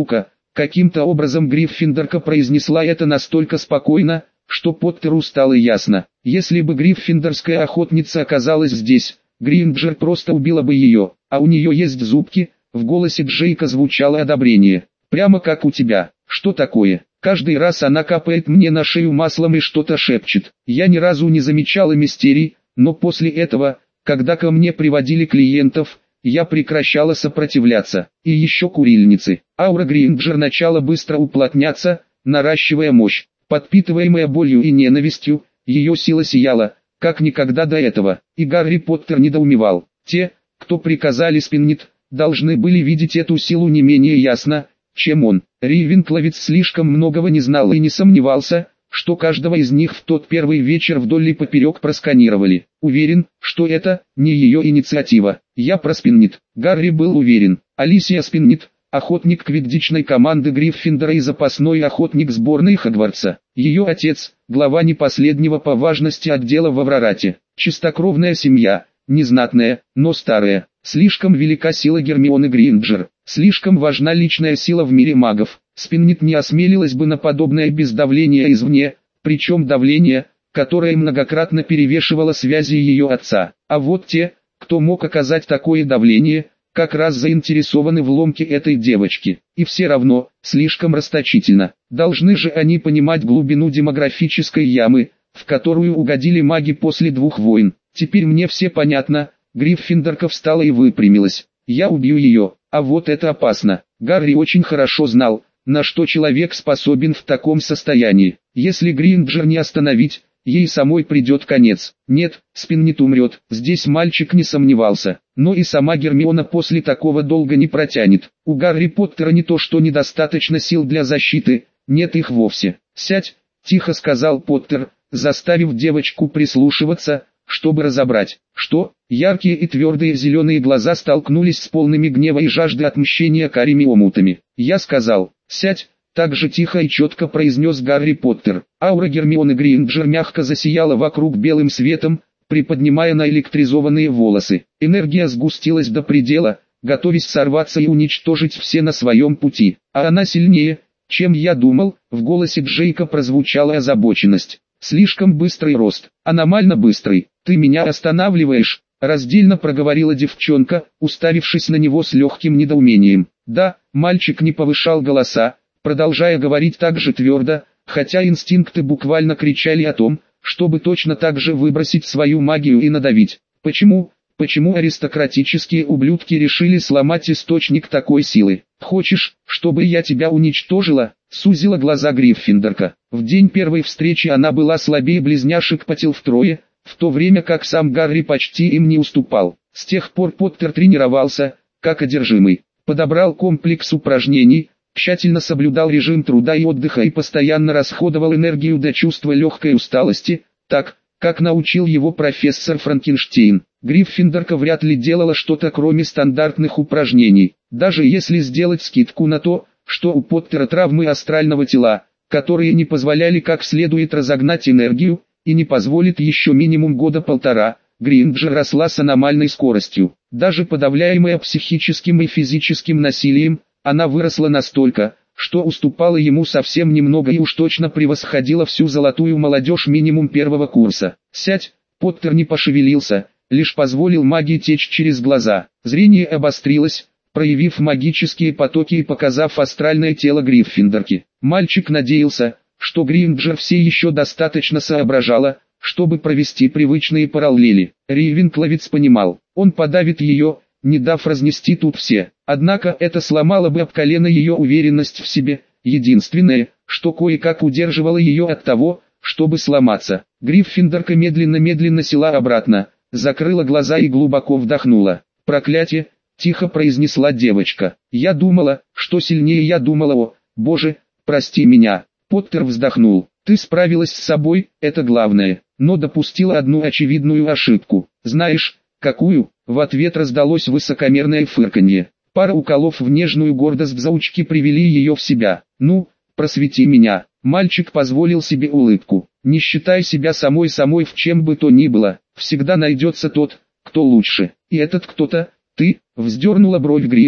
Каким-то образом Гриффиндорка произнесла это настолько спокойно, что Поттеру стало ясно. Если бы гриффиндорская охотница оказалась здесь, Гринджер просто убила бы ее, а у нее есть зубки. В голосе Джейка звучало одобрение. Прямо как у тебя. Что такое? Каждый раз она капает мне на шею маслом и что-то шепчет. Я ни разу не замечала мистерий, но после этого, когда ко мне приводили клиентов, я прекращала сопротивляться. И еще курильницы. Аура Гринджер начала быстро уплотняться, наращивая мощь. Подпитываемая болью и ненавистью, ее сила сияла, как никогда до этого. И Гарри Поттер недоумевал. Те, кто приказали Спиннит, должны были видеть эту силу не менее ясно, чем он. Рейвенкловец слишком многого не знал и не сомневался, что каждого из них в тот первый вечер вдоль и поперек просканировали. Уверен, что это не ее инициатива. Я про Спиннит. Гарри был уверен. Алисия Спиннит, охотник квиддичной команды Гриффиндора и запасной охотник сборной Хогвартса. Ее отец, глава не последнего по важности отдела в Аврорате. Чистокровная семья, незнатная, но старая. Слишком велика сила Гермионы Гринджер. Слишком важна личная сила в мире магов. Спиннит не осмелилась бы на подобное без давления извне, причем давление, которое многократно перевешивало связи ее отца. А вот те, кто мог оказать такое давление, как раз заинтересованы в ломке этой девочки. И все равно, слишком расточительно. Должны же они понимать глубину демографической ямы, в которую угодили маги после 2 войн. Теперь мне все понятно. Гриффиндорка встала и выпрямилась. Я убью ее, а вот это опасно. Гарри очень хорошо знал, на что человек способен в таком состоянии. Если Гринджер не остановить, ей самой придет конец. Нет, Спиннит умрет. Здесь мальчик не сомневался. Но и сама Гермиона после такого долго не протянет. У Гарри Поттера не то что недостаточно сил для защиты, нет их вовсе. «Сядь», — тихо сказал Поттер, заставив девочку прислушиваться, чтобы разобрать, что. Яркие и твердые зеленые глаза столкнулись с полными гнева и жажды отмщения карими омутами. «Я сказал, сядь», — так же тихо и четко произнес Гарри Поттер. Аура Гермионы Гринджер мягко засияла вокруг белым светом, приподнимая наэлектризованные волосы. Энергия сгустилась до предела, готовясь сорваться и уничтожить все на своем пути. «А она сильнее, чем я думал», — в голосе Джейка прозвучала озабоченность. «Слишком быстрый рост, аномально быстрый. Ты меня останавливаешь?» — раздельно проговорила девчонка, уставившись на него с легким недоумением. «Да», — мальчик не повышал голоса, продолжая говорить так же твердо, хотя инстинкты буквально кричали о том, чтобы точно так же выбросить свою магию и надавить. «Почему аристократические ублюдки решили сломать источник такой силы? Хочешь, чтобы я тебя уничтожила?» — сузила глаза Гриффиндорка. В день первой встречи она была слабее близняшек Патил втрое, в то время как сам Гарри почти им не уступал. С тех пор Поттер тренировался, как одержимый. Подобрал комплекс упражнений, тщательно соблюдал режим труда и отдыха и постоянно расходовал энергию до чувства легкой усталости, так, как научил его профессор Франкенштейн. Гриффиндорка вряд ли делала что-то кроме стандартных упражнений. Даже если сделать скидку на то, что у Поттера травмы астрального тела, которые не позволяли как следует разогнать энергию, и не позволит еще минимум 1,5 года, Гринджер росла с аномальной скоростью. Даже подавляемая психическим и физическим насилием, она выросла настолько, что уступала ему совсем немного и уж точно превосходила всю золотую молодежь минимум 1-го курса. «Сядь», — Поттер не пошевелился, лишь позволил магии течь через глаза. Зрение обострилось, проявив магические потоки и показав астральное тело Гриффиндорки. Мальчик надеялся, что Гринджер все еще достаточно соображала, чтобы провести привычные параллели. Рейвенкловец понимал, он подавит ее, не дав разнести тут все. Однако это сломало бы об колено ее уверенность в себе, единственное, что кое-как удерживало ее от того, чтобы сломаться. Гриффиндорка медленно села обратно, закрыла глаза и глубоко вдохнула. «Проклятие!» — тихо произнесла девочка. «Я думала, что сильнее, я думала, о, боже, прости меня». Поттер вздохнул. «Ты справилась с собой, это главное, но допустила одну очевидную ошибку. Знаешь, какую?» В ответ раздалось высокомерное фырканье. Пара уколов в нежную гордость заучки привели ее в себя. «Ну, просвети меня». Мальчик позволил себе улыбку. «Не считай себя самой в чем бы то ни было. Всегда найдется тот, кто лучше. И этот кто-то, ты», — вздернула бровь Гринджер.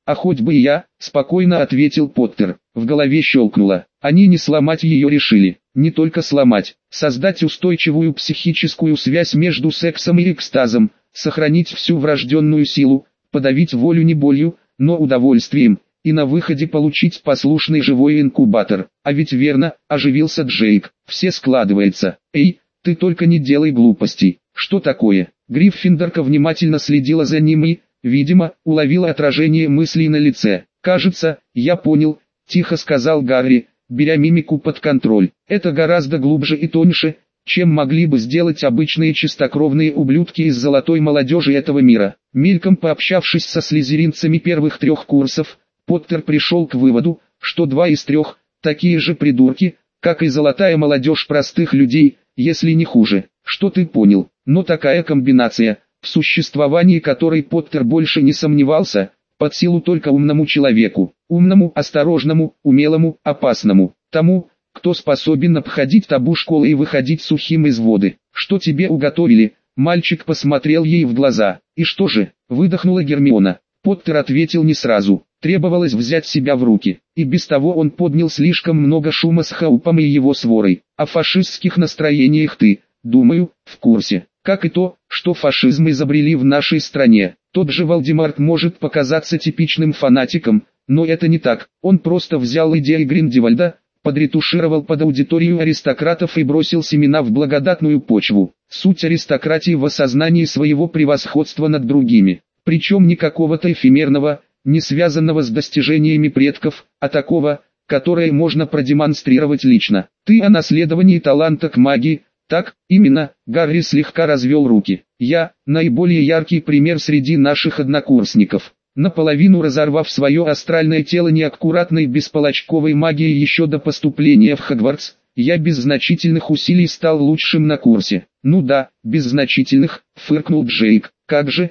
«А хоть бы и я», — спокойно ответил Поттер. В голове щелкнуло. Они не сломать ее решили. Не только сломать, создать устойчивую психическую связь между сексом и экстазом, сохранить всю врожденную силу, подавить волю не болью, но удовольствием, и на выходе получить послушный живой инкубатор. А ведь верно, оживился Джейк, все складывается. «Эй, ты только не делай глупостей». «Что такое?» Гриффиндорка внимательно следила за ним и, видимо, уловила отражение мыслей на лице. «Кажется, я понял», — тихо сказал Гарри, беря мимику под контроль. «Это гораздо глубже и тоньше, чем могли бы сделать обычные чистокровные ублюдки из золотой молодежи этого мира». Мельком пообщавшись со слизеринцами первых 3 курсов, Поттер пришел к выводу, что 2 из 3 – такие же придурки, как и золотая молодежь простых людей, если не хуже. «Что ты понял?» Но такая комбинация, в существовании которой Поттер больше не сомневался, под силу только умному человеку. Умному, осторожному, умелому, опасному. Тому, кто способен обходить табу школы и выходить сухим из воды. «Что тебе уготовили?» Мальчик посмотрел ей в глаза. «И что же?» — выдохнула Гермиона. Поттер ответил не сразу. Требовалось взять себя в руки. И без того он поднял слишком много шума с Хаупом и его сворой. О фашистских настроениях ты, думаю, в курсе. Как и то, что фашизм изобрели в нашей стране. Тот же Волдемарт может показаться типичным фанатиком, но это не так. Он просто взял идеи Гриндевальда, подретушировал под аудиторию аристократов и бросил семена в благодатную почву. Суть аристократии в осознании своего превосходства над другими. Причем не какого-то эфемерного, не связанного с достижениями предков, а такого, которое можно продемонстрировать лично. Ты о наследовании таланта к магии. Так, именно, Гарри слегка развел руки. Я, наиболее яркий пример среди наших однокурсников. Наполовину разорвав свое астральное тело неаккуратной бесполочковой магией еще до поступления в Хогвартс, я без значительных усилий стал лучшим на курсе. Ну да, без значительных, фыркнул Джейк. Как же,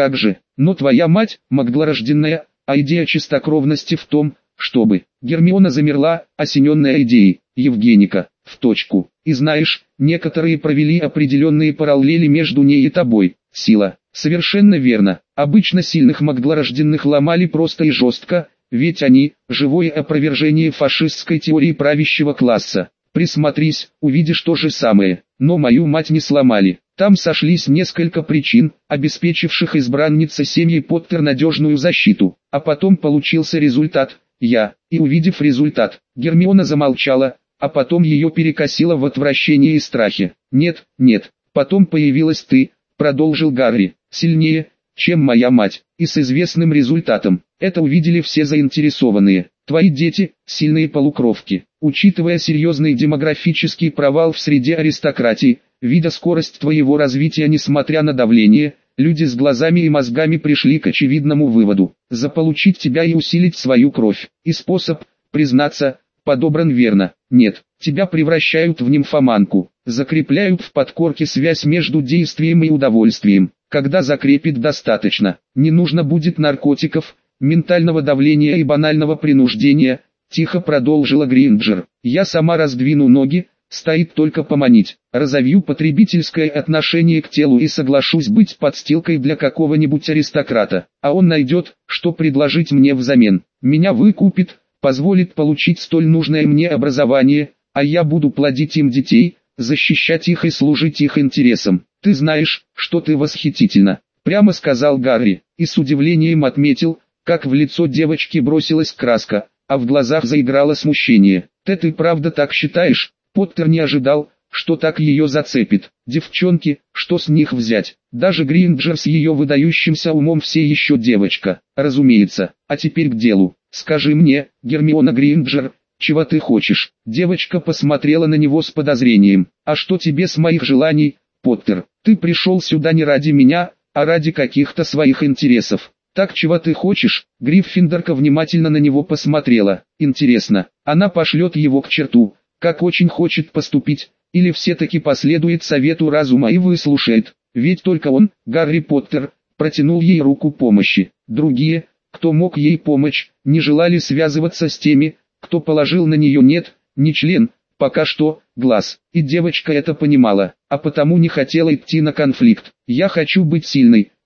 но твоя мать, магдлорожденная, а идея чистокровности в том, чтобы... Гермиона замерла, осененная идеей. Евгеника, в точку. И знаешь, некоторые провели определенные параллели между ней и тобой. Сила. Совершенно верно. Обычно сильных магдлорожденных ломали просто и жестко, ведь они – живое опровержение фашистской теории правящего класса. Присмотрись, увидишь то же самое. Но мою мать не сломали. Там сошлись несколько причин, обеспечивших избраннице семьи Поттер надежную защиту. А потом получился результат. И увидев результат, Гермиона замолчала, а потом ее перекосило в отвращении и страхе. Нет, потом появилась ты, продолжил Гарри, сильнее, чем моя мать, и с известным результатом. Это увидели все заинтересованные. Твои дети – сильные полукровки. Учитывая серьезный демографический провал в среде аристократии, видя скорость твоего развития несмотря на давление, люди с глазами и мозгами пришли к очевидному выводу. Заполучить тебя и усилить свою кровь. И способ, признаться, подобран верно. Нет, тебя превращают в нимфоманку, закрепляют в подкорке связь между действием и удовольствием. Когда закрепит достаточно, не нужно будет наркотиков, ментального давления и банального принуждения, тихо продолжила Гринджер. Я сама раздвину ноги, стоит только поманить. Разовью потребительское отношение к телу и соглашусь быть подстилкой для какого-нибудь аристократа, а он найдет, что предложить мне взамен. Меня выкупит, позволит получить столь нужное мне образование, а я буду плодить им детей, защищать их и служить их интересам. Ты знаешь, что ты восхитительна, прямо сказал Гарри, и с удивлением отметил, как в лицо девочки бросилась краска, а в глазах заиграло смущение. Ты правда так считаешь? Поттер не ожидал, что так ее зацепит. Девчонки, что с них взять? Даже Гринджер с ее выдающимся умом все еще девочка, разумеется. А теперь к делу. Скажи мне, Гермиона Гринджер, чего ты хочешь? Девочка посмотрела на него с подозрением. А что тебе с моих желаний, Поттер? Ты пришел сюда не ради меня, а ради каких-то своих интересов. Так чего ты хочешь? Гриффиндорка внимательно на него посмотрела. Интересно, она пошлет его к черту, как очень хочет поступить, или все-таки последует совету разума и выслушает, ведь только он, Гарри Поттер, протянул ей руку помощи. Другие, кто мог ей помочь, не желали связываться с теми, кто положил на нее нет, не член, пока что, глаз, и девочка это понимала, а потому не хотела идти на конфликт. Я хочу быть сильной,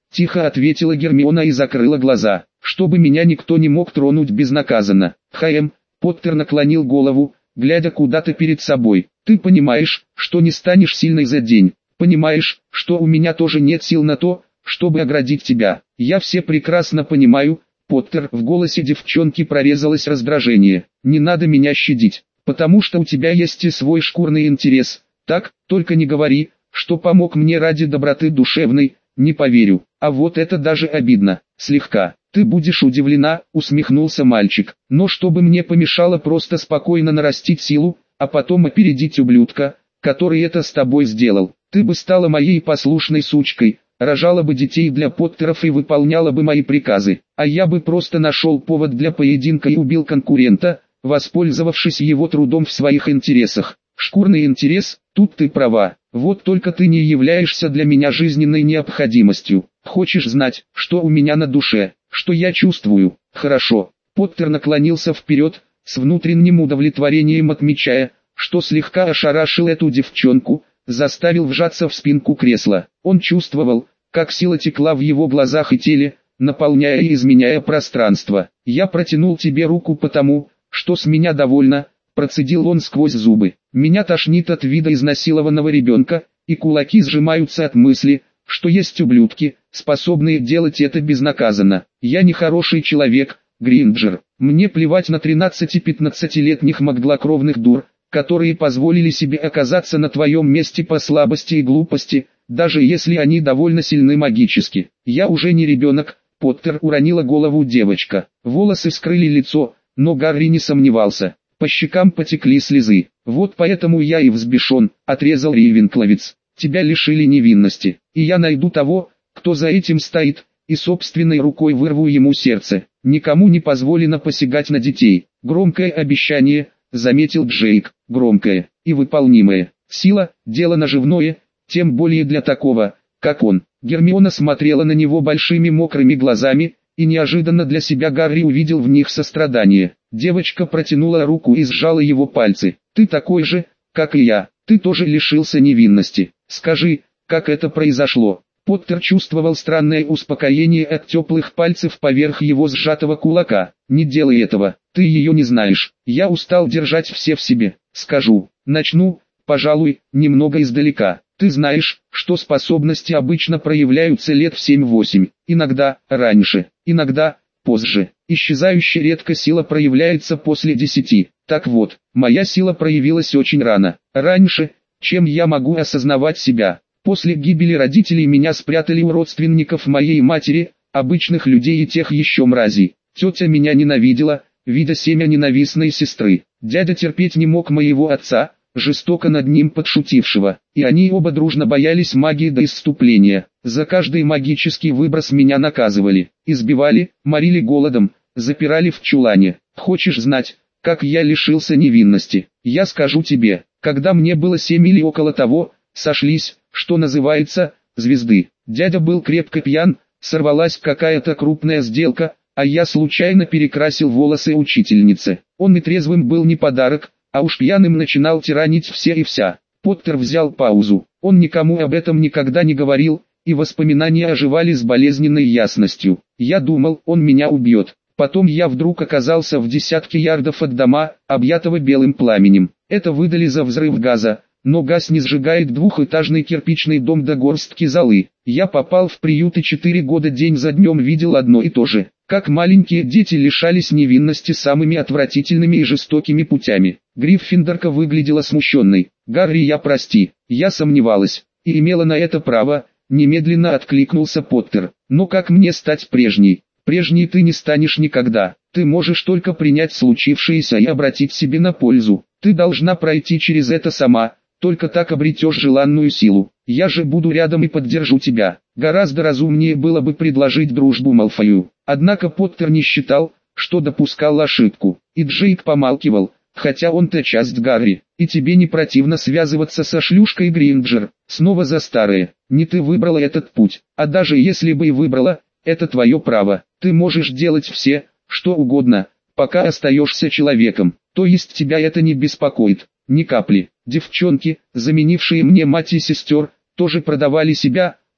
тихо ответила Гермиона и закрыла глаза, чтобы меня никто не мог тронуть безнаказанно. Поттер наклонил голову, глядя куда-то перед собой. Ты понимаешь, что не станешь сильной за день. Понимаешь, что у меня тоже нет сил на то, чтобы оградить тебя. Я все прекрасно понимаю. Поттер, в голосе девчонки прорезалось раздражение. Не надо меня щадить, потому что у тебя есть и свой шкурный интерес. Так, только не говори, что помог мне ради доброты душевной, не поверю. А вот это даже обидно, слегка. Ты будешь удивлена, усмехнулся мальчик. Но чтобы мне помешало просто спокойно нарастить силу, а потом опередить ублюдка, который это с тобой сделал. Ты бы стала моей послушной сучкой, рожала бы детей для Поттеров и выполняла бы мои приказы, а я бы просто нашел повод для поединка и убил конкурента, воспользовавшись его трудом в своих интересах. Шкурный интерес, тут ты права, вот только ты не являешься для меня жизненной необходимостью. Хочешь знать, что у меня на душе, что я чувствую? Хорошо. Поттер наклонился вперед, с внутренним удовлетворением отмечая, что слегка ошарашил эту девчонку, заставил вжаться в спинку кресла. Он чувствовал, как сила текла в его глазах и теле, наполняя и изменяя пространство. «Я протянул тебе руку потому, что с меня довольно», — процедил он сквозь зубы. «Меня тошнит от вида изнасилованного ребенка, и кулаки сжимаются от мысли, что есть ублюдки, способные делать это безнаказанно. Я не хороший человек, Гринджер. Мне плевать на 13-15-летних моглокровных дур, которые позволили себе оказаться на твоем месте по слабости и глупости, даже если они довольно сильны магически. Я уже не ребенок». Поттер, уронила голову девочка. Волосы скрыли лицо, но Гарри не сомневался. По щекам потекли слезы. «Вот поэтому я и взбешен», — отрезал Рейвенкловец. «Тебя лишили невинности, и я найду того, кто за этим стоит, и собственной рукой вырву ему сердце. Никому не позволено посягать на детей». «Громкое обещание», — заметил Джейк. «Громкое и выполнимое. Сила — дело наживное, тем более для такого, как он». Гермиона смотрела на него большими мокрыми глазами, и неожиданно для себя Гарри увидел в них сострадание. Девочка протянула руку и сжала его пальцы. «Ты такой же, как и я, ты тоже лишился невинности. Скажи, как это произошло?» Поттер чувствовал странное успокоение от теплых пальцев поверх его сжатого кулака. «Не делай этого, ты ее не знаешь. Я устал держать все в себе. Скажу, начну, пожалуй, немного издалека. Ты знаешь, что способности обычно проявляются лет в 7-8, иногда раньше, иногда позже. Исчезающе редко сила проявляется после 10. Так вот, моя сила проявилась очень рано, раньше, чем я могу осознавать себя. После гибели родителей меня спрятали у родственников моей матери, обычных людей и тех еще мразей. Тетя меня ненавидела, видя семя ненавистной сестры. Дядя терпеть не мог моего отца, жестоко над ним подшутившего, и они оба дружно боялись магии до исступления. За каждый магический выброс меня наказывали, избивали, морили голодом, запирали в чулане. Хочешь знать, как я лишился невинности? Я скажу тебе, когда мне было 7 или около того, сошлись, что называется, звезды. Дядя был крепко пьян, сорвалась какая-то крупная сделка, а я случайно перекрасил волосы учительницы. Он и трезвым был не подарок, а уж пьяным начинал тиранить все и вся. Поттер взял паузу. Он никому об этом никогда не говорил, и воспоминания оживали с болезненной ясностью. Я думал, он меня убьет. Потом я вдруг оказался в десятке ярдов от дома, объятого белым пламенем. Это выдали за взрыв газа, но газ не сжигает двухэтажный кирпичный дом до горстки золы. Я попал в приют и 4 года день за днем видел одно и то же. Как маленькие дети лишались невинности самыми отвратительными и жестокими путями. Гриффиндорка выглядела смущенной. «Гарри, я прости, я сомневалась, и имела на это право», немедленно откликнулся Поттер. «Но как мне стать прежней?» «Прежней ты не станешь никогда. Ты можешь только принять случившееся и обратить себе на пользу. Ты должна пройти через это сама, только так обретешь желанную силу. Я же буду рядом и поддержу тебя». Гораздо разумнее было бы предложить дружбу Малфою. Однако Поттер не считал, что допускал ошибку. И Джейк помалкивал, хотя он-то часть Гарри. «И тебе не противно связываться со шлюшкой, Гринджер?» Снова за старое. «Не ты выбрала этот путь, а даже если бы и выбрала, это твое право. Ты можешь делать все, что угодно, пока остаешься человеком. То есть тебя это не беспокоит?» Ни капли. Девчонки, заменившие мне мать и сестер, тоже продавали себя,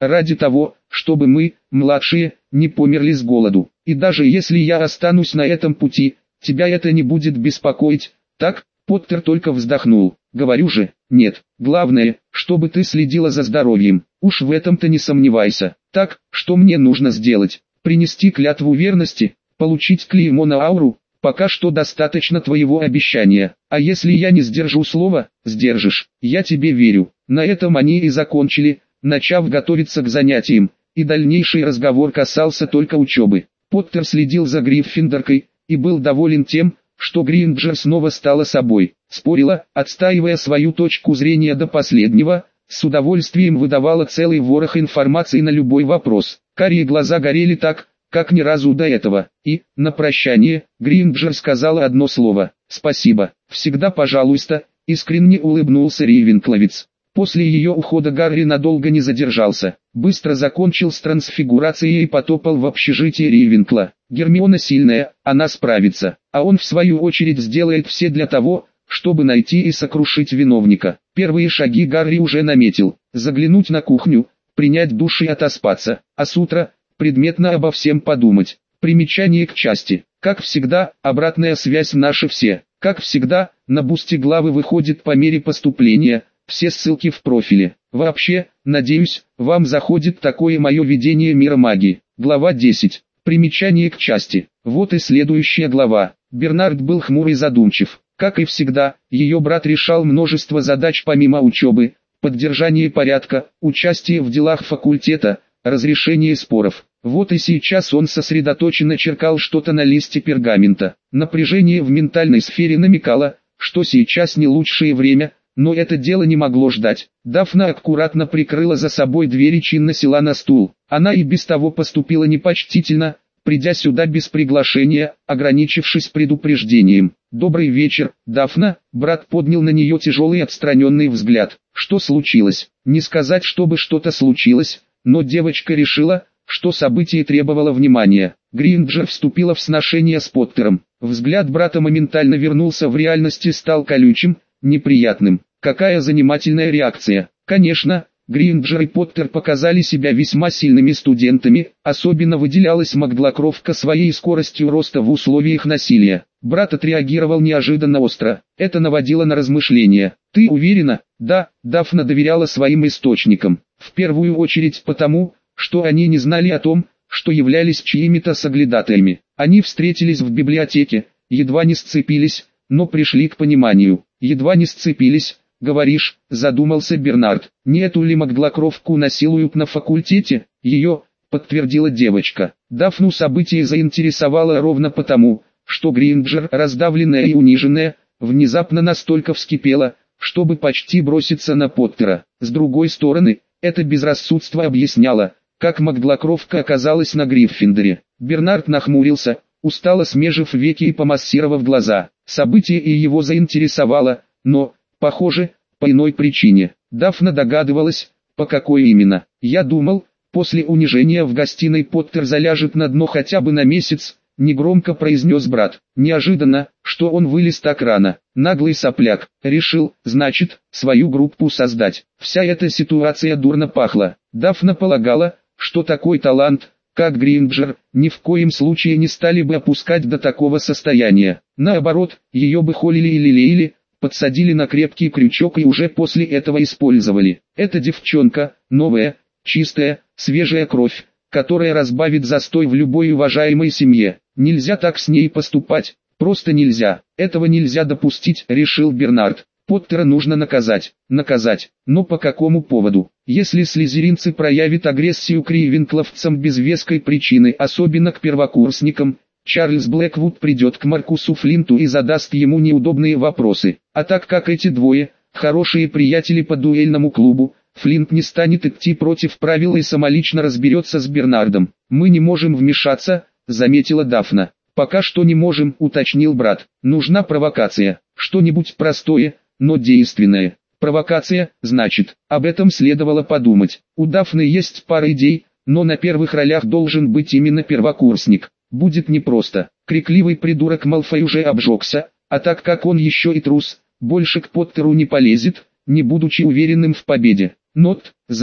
ради того, чтобы мы, младшие, не померли с голоду. И даже если я останусь на этом пути, тебя это не будет беспокоить, так?» Поттер только вздохнул. «Говорю же, нет. Главное, чтобы ты следила за здоровьем. Уж в этом-то не сомневайся. Так, что мне нужно сделать? Принести клятву верности, получить клеймо на ауру? Пока что достаточно твоего обещания. А если я не сдержу слова, сдержишь. Я тебе верю». На этом они и закончили, начав готовиться к занятиям, и дальнейший разговор касался только учебы. Поттер следил за Гриффиндоркой и был доволен тем, что Гринджер снова стала собой, спорила, отстаивая свою точку зрения до последнего, с удовольствием выдавала целый ворох информации на любой вопрос. Карие глаза горели так, как ни разу до этого, и, на прощание, Гринджер сказала одно слово: «Спасибо, всегда пожалуйста», искренне улыбнулся Рейвенкловец. После ее ухода Гарри надолго не задержался, быстро закончил с трансфигурацией и потопал в общежитие Рейвенкла. Гермиона сильная, она справится, а он в свою очередь сделает все для того, чтобы найти и сокрушить виновника. Первые шаги Гарри уже наметил: заглянуть на кухню, принять душ и отоспаться, а с утра предметно обо всем подумать. Примечание к части. Как всегда, обратная связь наши все. Как всегда, на бусте главы выходит по мере поступления. Все ссылки в профиле. Вообще, надеюсь, вам заходит такое мое видение мира магии. Глава 10. Примечание к части. Вот и следующая глава. Бернард был хмур и задумчив. Как и всегда, ее брат решал множество задач помимо учебы: поддержание порядка, участие в делах факультета, разрешение споров. Вот и сейчас он сосредоточенно черкал что-то на листе пергамента. Напряжение в ментальной сфере намекало, что сейчас не лучшее время. Но это дело не могло ждать. Дафна аккуратно прикрыла за собой дверь и чинно села на стул. Она и без того поступила непочтительно, придя сюда без приглашения, ограничившись предупреждением. «Добрый вечер, Дафна», брат поднял на нее тяжелый отстраненный взгляд. «Что случилось?» Не сказать, чтобы что-то случилось, но девочка решила, что событие требовало внимания. Гринджер вступила в сношение с Поттером. Взгляд брата моментально вернулся в реальность и стал колючим, неприятным. Какая занимательная реакция. Конечно, Гринджер и Поттер показали себя весьма сильными студентами, особенно выделялась Макглокровка своей скоростью роста в условиях насилия. Брат отреагировал неожиданно остро. Это наводило на размышления. «Ты уверена?» «Да», Дафна доверяла своим источникам. В первую очередь потому, что они не знали о том, что являлись чьими-то соглядатаями. Они встретились в библиотеке, едва не сцепились, но пришли к пониманию. «Едва не сцепились, говоришь», задумался Бернард. «Не эту ли Макглокровку насилуют на факультете?» «Ее», подтвердила девочка. Дафну событие заинтересовало ровно потому, что Гринджер, раздавленная и униженная, внезапно настолько вскипела, чтобы почти броситься на Поттера. С другой стороны, это безрассудство объясняло, как Макглокровка оказалась на Гриффиндоре. Бернард нахмурился, устало смежив веки и помассировав глаза. Событие и его заинтересовало, но, похоже, по иной причине. Дафна догадывалась, по какой именно. «Я думал, после унижения в гостиной Поттер заляжет на дно хотя бы на месяц», негромко произнес брат. Неожиданно, что он вылез так рано. Наглый сопляк. Решил, значит, свою группу создать. Вся эта ситуация дурно пахла. Дафна полагала, что такой талант, как Гринджер, ни в коем случае не стали бы опускать до такого состояния. Наоборот, ее бы холили и лелеяли, подсадили на крепкий крючок и уже после этого использовали. Эта девчонка, новая, чистая, свежая кровь, которая разбавит застой в любой уважаемой семье. Нельзя так с ней поступать, просто нельзя. Этого нельзя допустить, решил Бернард. Поттера нужно наказать. Наказать. Но по какому поводу? Если слизеринцы проявят агрессию к рейвенкловцам без веской причины, особенно к первокурсникам, Чарльз Блэквуд придет к Маркусу Флинту и задаст ему неудобные вопросы. А так как эти двое – хорошие приятели по дуэльному клубу, Флинт не станет идти против правил и самолично разберется с Бернардом. «Мы не можем вмешаться», – заметила Дафна. «Пока что не можем», – уточнил брат. «Нужна провокация, что-нибудь простое, но действенное». Провокация, значит, об этом следовало подумать. У Дафны есть пара идей, но на первых ролях должен быть именно первокурсник. Будет непросто. Крикливый придурок Малфой уже обжегся, а так как он еще и трус, больше к Поттеру не полезет, не будучи уверенным в победе. Нот, Забини.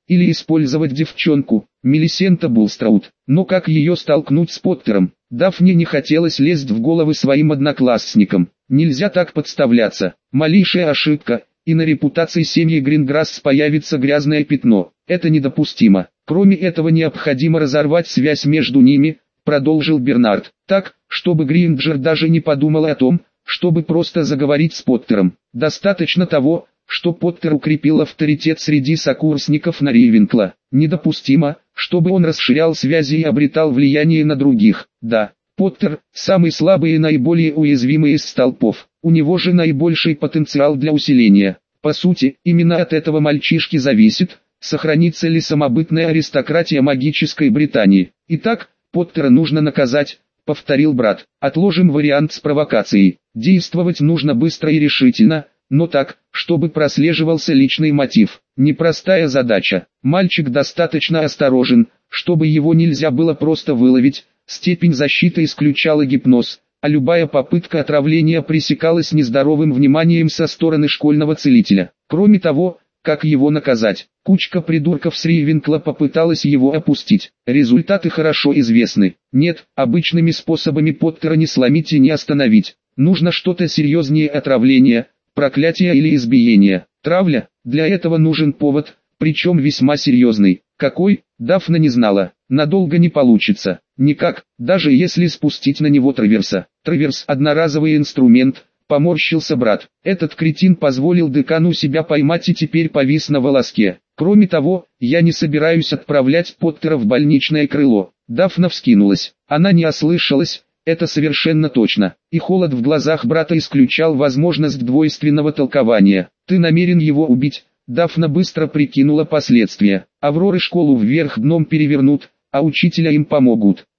или использовать девчонку, Милисента Булстраут. Но как ее столкнуть с Поттером? Дафне не хотелось лезть в головы своим одноклассникам. Нельзя так подставляться. Малейшая ошибка, и на репутации семьи Гринграсс появится грязное пятно. Это недопустимо. Кроме этого необходимо разорвать связь между ними, продолжил Бернард, так, чтобы Гринджер даже не подумал о том, чтобы просто заговорить с Поттером. Достаточно того, что Поттер укрепил авторитет среди сокурсников на Рейвенкла. Недопустимо, чтобы он расширял связи и обретал влияние на других. Да, Поттер – самый слабый и наиболее уязвимый из столпов. У него же наибольший потенциал для усиления. По сути, именно от этого мальчишки зависит, сохранится ли самобытная аристократия магической Британии. Итак, Поттера нужно наказать, повторил брат. Отложим вариант с провокацией. Действовать нужно быстро и решительно, но так, чтобы прослеживался личный мотив. Непростая задача. Мальчик достаточно осторожен, чтобы его нельзя было просто выловить. Степень защиты исключала гипноз, а любая попытка отравления пресекалась нездоровым вниманием со стороны школьного целителя. Кроме того, как его наказать? Кучка придурков с Рейвенкла попыталась его опустить. Результаты хорошо известны. Нет, обычными способами Поттера не сломить и не остановить. Нужно что-то серьезнее отравления, проклятия или избиения. Травля, для этого нужен повод, причем весьма серьезный. Какой, Дафна не знала. Надолго не получится. Никак, даже если спустить на него Траверса. Траверс – одноразовый инструмент. Поморщился брат. Этот кретин позволил декану себя поймать и теперь повис на волоске. Кроме того, я не собираюсь отправлять Поттера в больничное крыло. Дафна вскинулась. Она не ослышалась, это совершенно точно. И холод в глазах брата исключал возможность двойственного толкования. Ты намерен его убить? Дафна быстро прикинула последствия. Авроры школу вверх дном перевернут, а учителя им помогут.